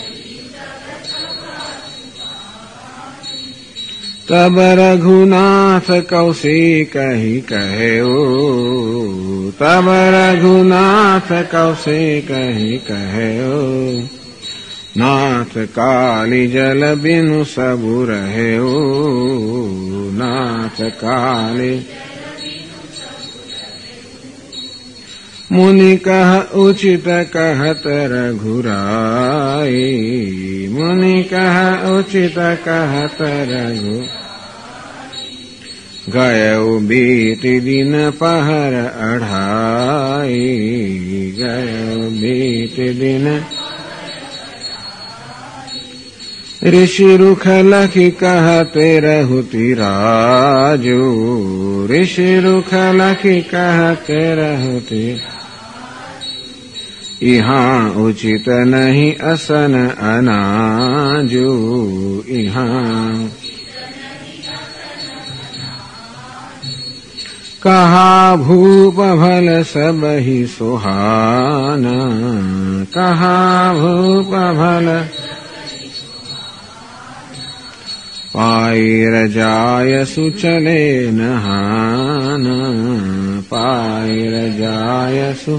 तब रघुनाथ कौशिक ही कहेऊ, तब रघुनाथ कौशिक ही कहेऊ, नाथ काली जल बिनु सबु रहेऊ, नाथ काली मुनि कह उचित कहत रघुराई, मुनि कह उचित कहत रघु गयऊ बीति दिन पहर अढ़ाई, गयऊ बीति दिन ऋषि रुख लखी कहते रहुति राजू, ऋषि रुख लखी कहते रहुति यहाँ उचित नहीं असन अनाजू, यहाँ कहा भूप भल सब ही सुहाना, कहा भूप भल पाई रजाय सुचले नहाना, पाई रजाय सु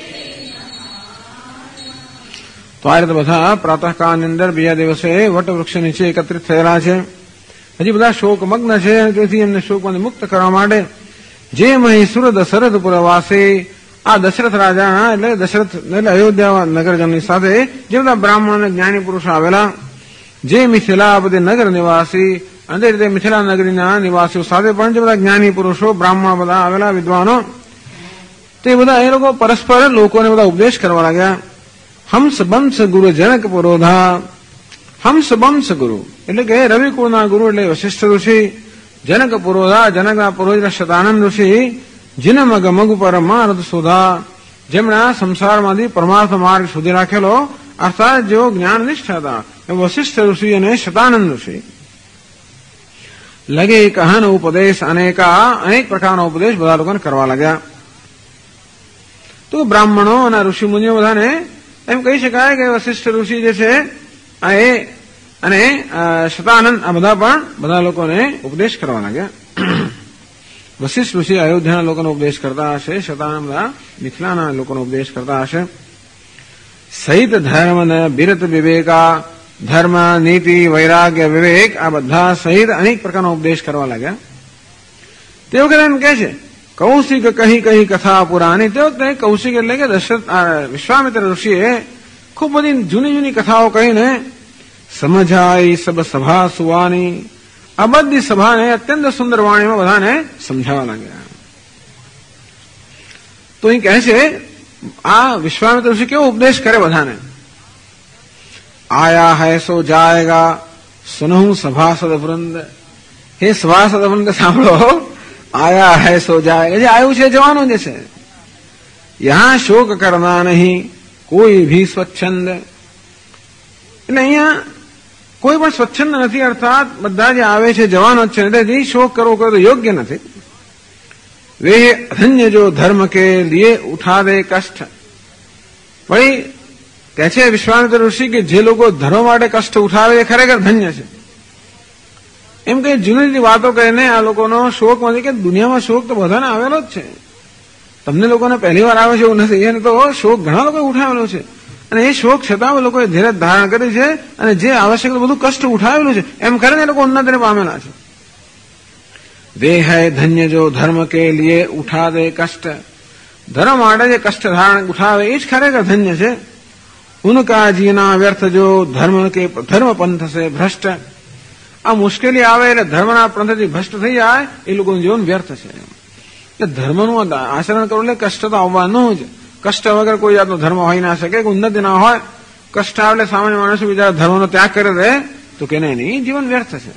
તો આ રીતે બધા પ્રાતઃકાળની અંદર બીજા દિવસે વટ વૃક્ષ નીચે એકત્રિત થયેલા છે. હજી બધા શોકમગ્ન છે. તેથી એમને શોકમાંથી મુક્ત કરવા માટે જે મહીસુર દશરથપુર વાસી આ દશરથ રાજા એટલે દશરથ એટલે અયોધ્યા નગરજનની સાથે જે બધા બ્રાહ્મણ અને જ્ઞાની પુરુષો આવેલા, જે મિથિલા બધી નગર નિવાસી અને તે રીતે મિથિલા નગરીના નિવાસીઓ સાથે પણ જે બધા જ્ઞાની પુરુષો બ્રાહ્મણ બધા આવેલા વિદ્વાનો, તે બધા એ લોકો પરસ્પર લોકોને બધા ઉપદેશ કરવા લાગ્યા. હંસ બંશ ગુરુ જનક પુરોધા, હંસ બંશ ગુરુ એટલે કે રવિકુળના ગુરુ એટલે વશિષ્ઠ ઋષિ, જનક પુરોધા જનકના પુરોહિત શતાનંદ ઋષિ, જીન મગ મગુ પરમાર્થ સુધા જેમણે સંસારમાંથી પરમાર્થ માર્ગ સુધી રાખેલો અર્થાત જેઓ જ્ઞાનનિષ્ઠ હતા એ વશિષ્ઠ ઋષિ અને શતાનંદ ઋષિ. લગે કહન ઉપદેશ અનેકા, અનેક પ્રકારનો ઉપદેશ બધા લોકોને કરવા લાગ્યા. તો બ્રાહ્મણો અને ઋષિ મુનિઓ બધાને એમ કહી શકાય કે વશિષ્ઠ ઋષિ જે છે એ અને શતાનંદ આ બધા પણ બધા લોકોને ઉપદેશ કરવા લાગ્યા. વશિષ્ઠ ઋષિ અયોધ્યાના લોકોનો ઉપદેશ કરતા હશે, શતાનંદ બધા મિથિલાના લોકોનો ઉપદેશ કરતા હશે. સહિત ધર્મ ને બિરત વિવેકા, ધર્મ નીતિ વૈરાગ્ય વિવેક આ બધા સહિત અનેક પ્રકારનો ઉપદેશ કરવા લાગ્યા. તે વખતે એમ કહે છે કૌશિક કહી કહી કથા પુરાણી. તે વખતે કૌશિક એટલે કે દશરથ વિશ્વામિત્ર ઋષિએ ખૂબ બધી જૂની જૂની કથાઓ કહીને સમજાઈ સબ સભા સુવાની, આ બધી સભાને અત્યંત સુંદર વાણીમાં બધાને સમજાવવા લાગ્યા. તો અહીં કહે છે આ વિશ્વામિત્ર ઋષિ કેવો ઉપદેશ કરે બધાને. આયા હૈ સો જાયગા સુનહું સભાસદ વૃંદ, હે સભાસદ વૃંદ સાંભળો, આયા હૈ સો જાયગા, જે આવ્યું છે જવાનું જે છે. યહાં શોક કરના નહીં કોઈ ભી સ્વચ્છંદ, એટલે અહીંયા કોઈ પણ સ્વચ્છંદ નથી, અર્થાત બધા જે આવે છે જવાનો જ છે, તેથી શોક કરવો તો યોગ્ય નથી. વે અધન્ય જો ધર્મ કે લીએ ઉઠા દે કષ્ટ. વળી કહે છે વિશ્વામિત્ર ઋષિ કે જે લોકો ધર્મ માટે કષ્ટ ઉઠાવે એ ખરેખર ધન્ય છે. એમ કે જૂની જૂની વાતો કહીને આ લોકોનો શોક માંથી કે દુનિયામાં શોક તો બધાને આવેલો જ છે, તમને લોકોને પહેલી વાર આવે છે એવું નથી, એને તો શોક ઘણા લોકો ઉઠાવેલો છે. અને એ શોક છતાં લોકોએ ધીરજ ધારણ કરી છે અને જે આવશ્યક બધું કષ્ટ ઉઠાવેલું છે એમ કરીને એ લોકો ઉન્નતિને પામેલા છે. વે હૈ ધન્ય જો ધર્મ કે લીએ ઉઠા દે કષ્ટ, ધર્મ માટે જે કષ્ટ ધારણ ઉઠાવે એ જ ખરેખર ધન્ય છે. ઉનકા જીના વ્યર્થ જો ધર્મ પંથ સે ભ્રષ્ટ. આ મુશ્કેલી આવે એટલે ધર્મના પંથથી ભ્રષ્ટ થઈ જાય એ લોકોનું જીવન વ્યર્થ છે. એટલે ધર્મનું આચરણ કરવું એટલે કષ્ટ તો આવવાનું જ. કષ્ટ વગર કોઈ જાતનો ધર્મ હોઈ ના શકે, ઉન્નતિ ના હોય. કષ્ટ આવે એટલે સામાન્ય માણસો બીજા ધર્મનો ત્યાગ કરે દે તો કે નહીં, જીવન વ્યર્થ છે.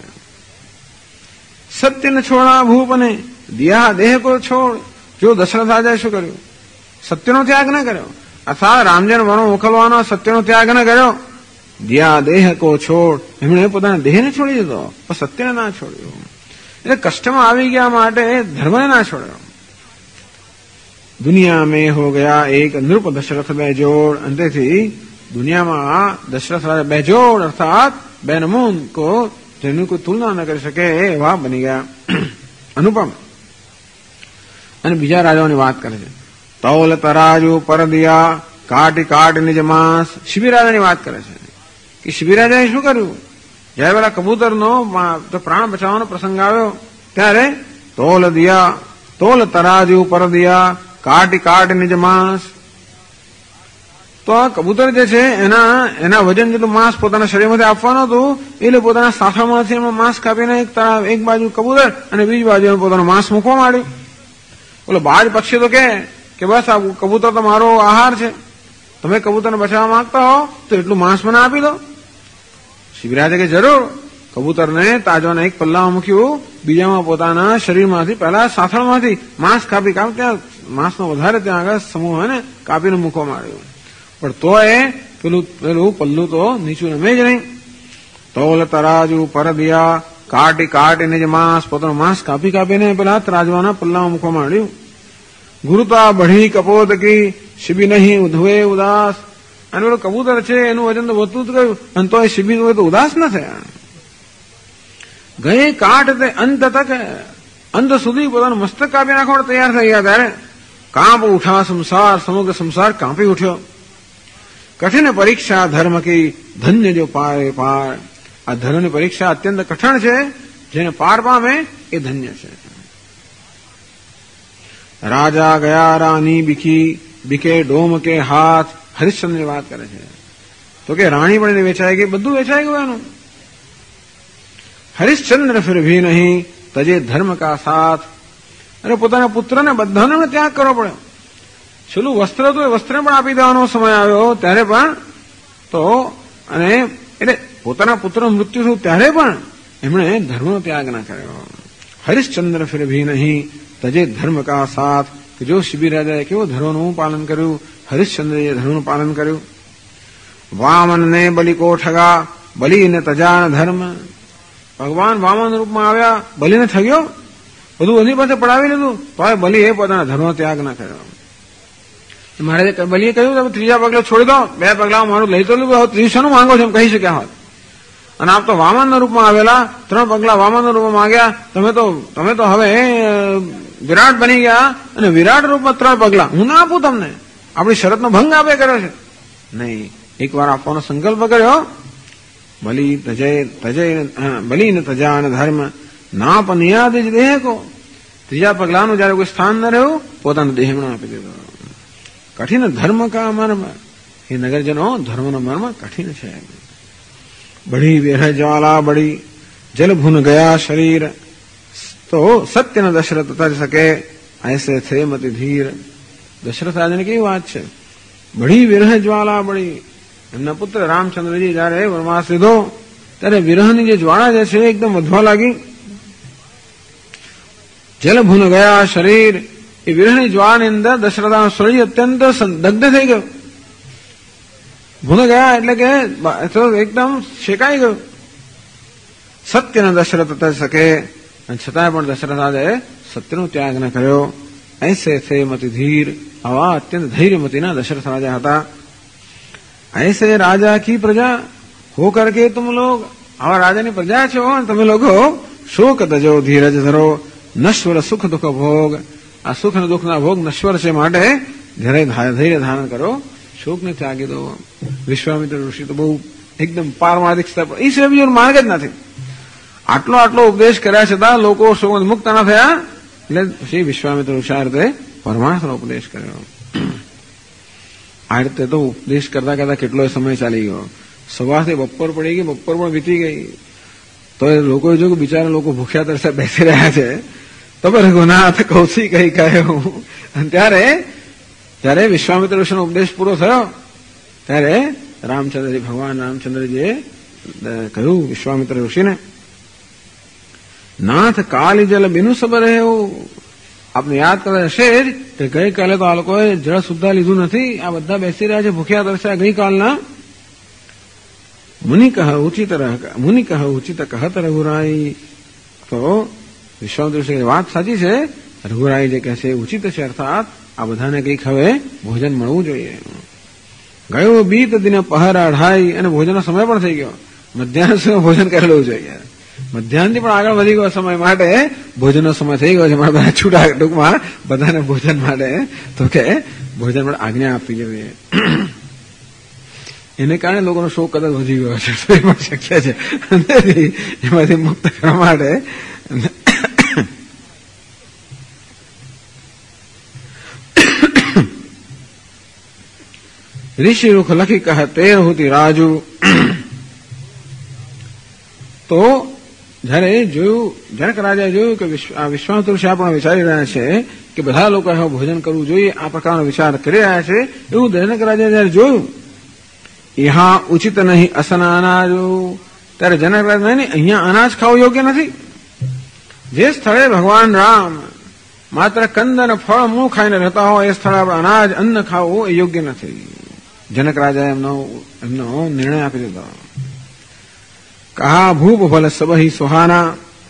સત્ય ને છોડા ભૂપને દિયા દેહ કો છોડ. જો દશરથ રાજાએ શું કર્યું? સત્યનો ત્યાગ ન કર્યો. અથવા રામજીને વનો મોકલવાનો સત્યનો ત્યાગ ન કર્યો. દિયા દેહ કો છોડ. એમણે પોતાના દેહને છોડી દીધો, પણ સત્યને ના છોડ્યો. એટલે કષ્ટમાં આવી ગયા માટે ધર્મને ના છોડ્યો. દુનિયા મેં હો ગયા એક નૃપ દશરથ બેજોડ. અંતેથી દુનિયામાં દશરથ રાજા બેજોડ અર્થાત બે નમૂન કો જેની કોઈ તુલના ન કરી શકે એવા બની ગયા, અનુપમ. અને બીજા રાજાઓની વાત કરે છે. તૌલ તરાજુ પરદિયા કાટી કાટ નિજ માંસ. શિબી રાજાની વાત કરે છે કે શિબી રાજાએ શું કર્યું? જયારે પેલા કબૂતરનો પ્રાણ બચાવવાનો પ્રસંગ આવ્યો ત્યારે તોલ તરાજુ પરદિયા કાટી કાટ નિજ માંસ. તો આ કબૂતર જે છે એના વજન જેટલું માંસ પોતાના શરીરમાંથી આપવાનું હતું, એટલે પોતાના સાથળમાંથી એમાં માંસ કાપીને એક બાજુ કબૂતર અને બીજી બાજુ પોતાનું માંસ મૂકવા માંડ્યું. બોલો બાજ પક્ષી તો કે બસ આ કબૂતર તો મારો આહાર છે, તમે કબૂતરને બચાવવા માંગતા હો તો એટલું માંસ મને આપી દો. શિબિરાજે કે જરૂર. કબૂતરને તાજોને એક પલ્લામાં મૂક્યું, બીજામાં પોતાના શરીરમાંથી પહેલા સાથળમાંથી માંસ કાપી ત્યાં માંસનો વધારે ત્યાં આગળ સમૂહ હોય ને કાપીને મૂકવા માંડ્યું. પણ તો એ પેલું પલ્લું તો નીચું રમે જ નહીં. તોલ તરાજુ પરદિયા કાટી કાટીને જે માંસ પોતાનું માંસ કાપી કાપીને પેલા તરાજવાના પલ્લામાં મૂકવા માંડ્યું. ગુરુતા બઢી કપોત કી શિબી નહીં ઉધવે ઉદાસ. અને પેલું કબૂતર છે એનું વજન તો વધતું જ ગયું, અને તો એ શિબી તો ઉદાસ ન થયા. ગયે કાઠ તે અંત તક, અંત સુધી પોતાનું મસ્તક કાપી નાખવા તૈયાર થઈ ગયા ત્યારે કાંપ ઉઠા સંસાર. સમગ્ર સંસાર કાંપી ઉઠ્યો. કઠિન પરીક્ષા ધર્મ કી ધન્ય જો પારે પાર. આ ધર્મની પરીક્ષા અત્યંત કઠણ છે, જેને પાર પામે એ ધન્ય છે. રાજા ગયા રાની બીકે ડોમ કે હાથ. હરિશ્ચંદ્રની વાત કરે છે તો કે રાણી પણ વેચાઈ ગઈ, બધું વેચાઈ ગયું એનું. હરિશ્ચંદ્ર ફિર ભી નહીં તજે ધર્મ કા સાથ. અને પોતાના પુત્રને બધાને ત્યાગ કરવો પડ્યો. છેલ્લું વસ્ત્ર તો એ વસ્ત્રને પણ આપી દેવાનો સમય આવ્યો ત્યારે પણ તો, અને એટલે પોતાના પુત્રનું મૃત્યુ થયું ત્યારે પણ એમણે ધર્મનો ત્યાગ ના કર્યો. હરિશ્ચંદ્ર ફિર ભી નહીં તજે ધર્મ કા સાથ. કે જો શિબી રાજાએ કેવો ધર્મનું પાલન કર્યું, હરિશ્ચંદ્રએ ધર્મનું પાલન કર્યું. વામન ને બલિ કો ઠગા બલિને તજાન ધર્મ. ભગવાન વામન રૂપમાં આવ્યા, બલિને ઠગ્યો, બધું એની પાસે પડાવી લીધું, તો બલિ એ પોતાના ધર્મનો ત્યાગ ના કર્યો. મહારાજે બલિએ કહ્યું તમે ત્રીજા પગલા છોડી દો, 2 પગલા મારું લઈ તો લીધું, હવે ત્રીજાનું માંગો છો એમ કહી શક્યા હોત. અને આપ તો વામનના રૂપમાં આવેલા, 3 પગલા વામનના રૂપમાં માંગ્યા, તમે તો હવે વિરાટ બની ગયા, અને વિરાટ રૂપમાં 3 પગલા હું ના આપું તમને. આપણી શરતનો ભંગ આપે કર્યો છે નહીં. એકવાર આપવાનો સંકલ્પ કર્યો. બલિને તજાન ધર્મ ના પનિયાદ જ દેહ કો. ત્રીજા પગલાનું જયારે કોઈ સ્થાન ન રહ્યું, પોતાના દેહમાં આપી દીધો. કઠિન ધર્મ કા મર્મ. એ નગરજનો ધર્મનો મર્મ કઠિન છે. બડી વેહ જ્વાલા બડી જલ ભૂન ગયા શરીર. તો સત્ય ન દશરથ તજ શકે ऐसे थे मति धीर. દશરથ રાજાની કેવી વાત છે. બડી વિરહ જ્વાલા બડી. એમના પુત્ર રામચંદ્રજી જયારે વનવાસ લીધો ત્યારે વિરહની જે જ્વાળા જે છે એકદમ વધવા લાગી. જલ ભૂન ગયા શરીર. એ વિરહની જ્વાળાની અંદર દશરથનું શરીર અત્યંત દગ્ધ થઈ ગયું. ભૂન ગયા એટલે કે એકદમ શેકાઈ ગયું. સત્ય ન દશરથ તજ શકે. અને છતાંય પણ દશરથ રાજાએ સત્યનો ત્યાગ ન કર્યો. ऐसे थे मति धीर. आवा अत्यंत धैर्यमतीना दशरथ राजा હતા. ऐसे राजा की प्रजा हो करके तुम लोग, आवा राजाની પ્રજા છો અને તમે લોકો શોક તજો ધીરજ ધરો નશ્વર સુખ દુઃખ ભોગ. આ સુખ અને દુઃખના ભોગ નશ્વર છે માટે ધૈર્ય ધારણ કરો, શોકને ત્યાગી દો. વિશ્વામિત્ર ઋષિ તો બહુ એકદમ પારમાર્થિક સ્તર પર, એ સિવાય બીજો માર્ગ જ નથી. આટલો ઉપદેશ કર્યા છતાં લોકો શોક મુક્ત ના થયા. એટલે શ્રી વિશ્વામિત્ર ઋષાર્થે પરમાર્થનો ઉપદેશ કર્યો. આ રીતે તો ઉપદેશ કરતા કરતા કેટલો સમય ચાલી ગયો. સવારથી બપોર પડી ગઈ, બપોર પણ વીતી ગઈ. તો એ લોકોએ જોયું કે બિચારા લોકો ભૂખ્યા તરસે બેસી રહ્યા છે. તો રઘુનાથ કૌશી કઈ કહ્યું. અને ત્યારે વિશ્વામિત્ર ઋષિનો ઉપદેશ પૂરો થયો ત્યારે રામચંદ્રજી, ભગવાન રામચંદ્રજીએ કહ્યું વિશ્વામિત્ર ઋષિને, નાથ કાલી જલ બિનુ સબર એવું. આપને યાદ કરે હશે જ કે ગઈકાલે તો આ લોકોએ જળ સુદ્ધા લીધું નથી. આ બધા બેસી રહ્યા છે ભૂખ્યા તરસ્યા ગઈકાલના. મુનિ કહ ઉચિત કહત રઘુરાઈ. તો વિશ્વામિત્ર ઋષિ વાત સાચી છે. રઘુરાઈ જે કહે છે ઉચિત છે, અર્થાત આ બધાને કંઈક હવે ભોજન મળવું જોઈએ. ગયો બીત દિન પહર 2:30 અને ભોજનનો સમય પણ થઈ ગયો. મધ્યાહન સુધી ભોજન કરેલું જોઈએ. મધ્યાહનથી પણ આગળ વધી ગયો સમય માટે ભોજનનો સમય થઈ ગયો છે. મારા બધા છૂટા ટૂંકમાં બધાને ભોજન માટે તો કે ભોજન માટે આજ્ઞા આપવી જોઈએ. એને કારણે લોકોનો શોક કદાચ વધી ગયો છે. તો એ પણ શક્ય છે. એમાંથી મુક્ત કરવા માટે ઋષિ રૂખ લખી કહે તેર હોતી રાજુ. તો જયારે જોયું, જનક રાજાએ જોયું કે વિશ્વામિત્ર ઋષિ પણ વિચારી રહ્યા છે કે બધા લોકો હવે ભોજન કરવું જોઈએ, આ પ્રકારનો વિચાર કરી રહ્યા છે, એવું જનક રાજાએ જયારે જોયું, યહાં ઉચિત નહીં અસના અનાજો. ત્યારે જનક રાજા નહીં, અહીંયા અનાજ ખાવું યોગ્ય નથી. જે સ્થળે ભગવાન રામ માત્ર કંદ અને ફળ મૂળ ખાઈને રહેતા હોય એ સ્થળે આપણે અનાજ અન્ન ખાવું એ યોગ્ય નથી. જનક રાજાએ એમનો નિર્ણય આપી દીધો. કહા ભૂપ ભલ સબહી સુહાના.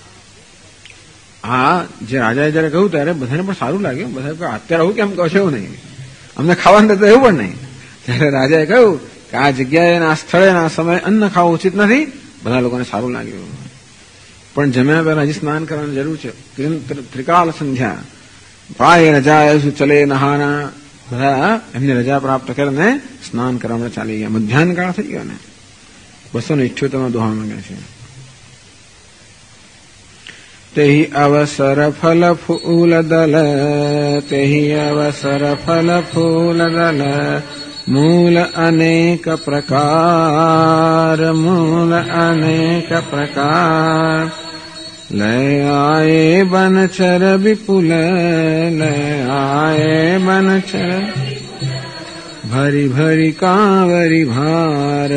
આ જે રાજાએ જયારે કહ્યું ત્યારે બધાને પણ સારું લાગ્યું. બધા અત્યારે આવું કેમ કહો છો, એવું નહીં, અમને ખાવાનું દેતો એવું પણ નહીં. ત્યારે રાજાએ કહ્યું કે આ જગ્યાએ આ સ્થળે આ સમયે અન્ન ખાવું ઉચિત નથી. બધા લોકોને સારું લાગ્યું. પણ જમ્યા પહેલા હજી સ્નાન કરવાની જરૂર છે. ત્રિકાલ સંધ્યા પ્રાય રજા ચલે નહાના. બધા એમને રજા પ્રાપ્ત કરીને સ્નાન કરવા ચાલી ગયા. મધ્યાહન કાળ થઈ ગયો ને. 278 દોહા માંગ્યા છે. તેહી અવસર ફલ ફૂલ દલ, તેહી અવસર ફલ ફૂલ દલ, મૂલ અનેક પ્રકાર, મૂલ અનેક પ્રકાર. લય આયે બનચર વિપુલ, લય આયે બનચર ભરી ભરી કાંવરી ભાર,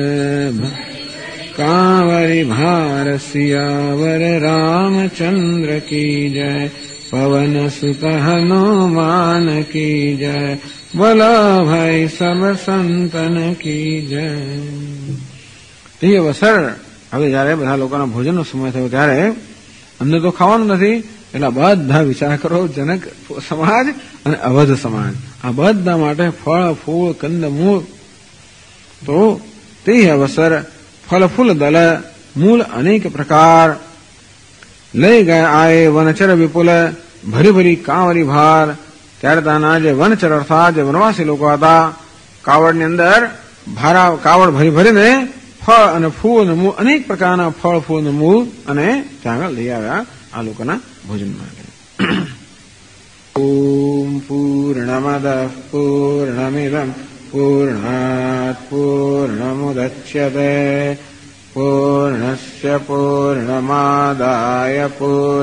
કાંવરી ભાર. સિયાવર રામચંદ્ર કી જય, પવન સુત હનુમાન કી જય, બોલો ભાઈ સબ સંતન કી જય. એ અવસર હવે જયારે બધા લોકોના ભોજનનો સમય થયો ત્યારે અમને તો ખાવાનું નથી, એટલે બધા વિચાર કરો, જનક સમાજ અને અવધ સમાજ, આ બધા માટે ફળ ફૂળ કંદ મૂળ. તો તે અવસર ફલ ફૂલ દલ, મૂળ અનેક પ્રકાર. લઈ ગયા આયે વનચર વિપુલ, ભરી ભરી કાંવરી ભાર. ત્યારે ત્યાંના જે વનચર અર્થાત જે વનવાસી લોકો હતા, કાવડની અંદર કાવડ ભરી ભરીને ફળ અને ફૂલ અને મૂળ, અનેક પ્રકારના ફળ ફૂલ અને મૂળ અને ત્યાં આગળ લઈ આવ્યા આ લોકોના ભોજન માટે. ઓમ પૂર્ણમદ પૂર્ણમિદં પૂર્ણાત પૂર્ણમુદચ્યતે પૂર્ણસ્ય પૂર્ણમાદાય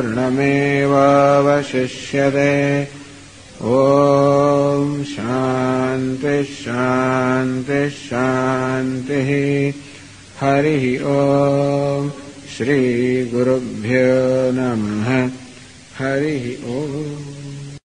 પૂર્ણમેવાવશિષ્યતે. ઓમ શાંતિ શાંતિ શાંતિ. હરિ ઓમ. શ્રી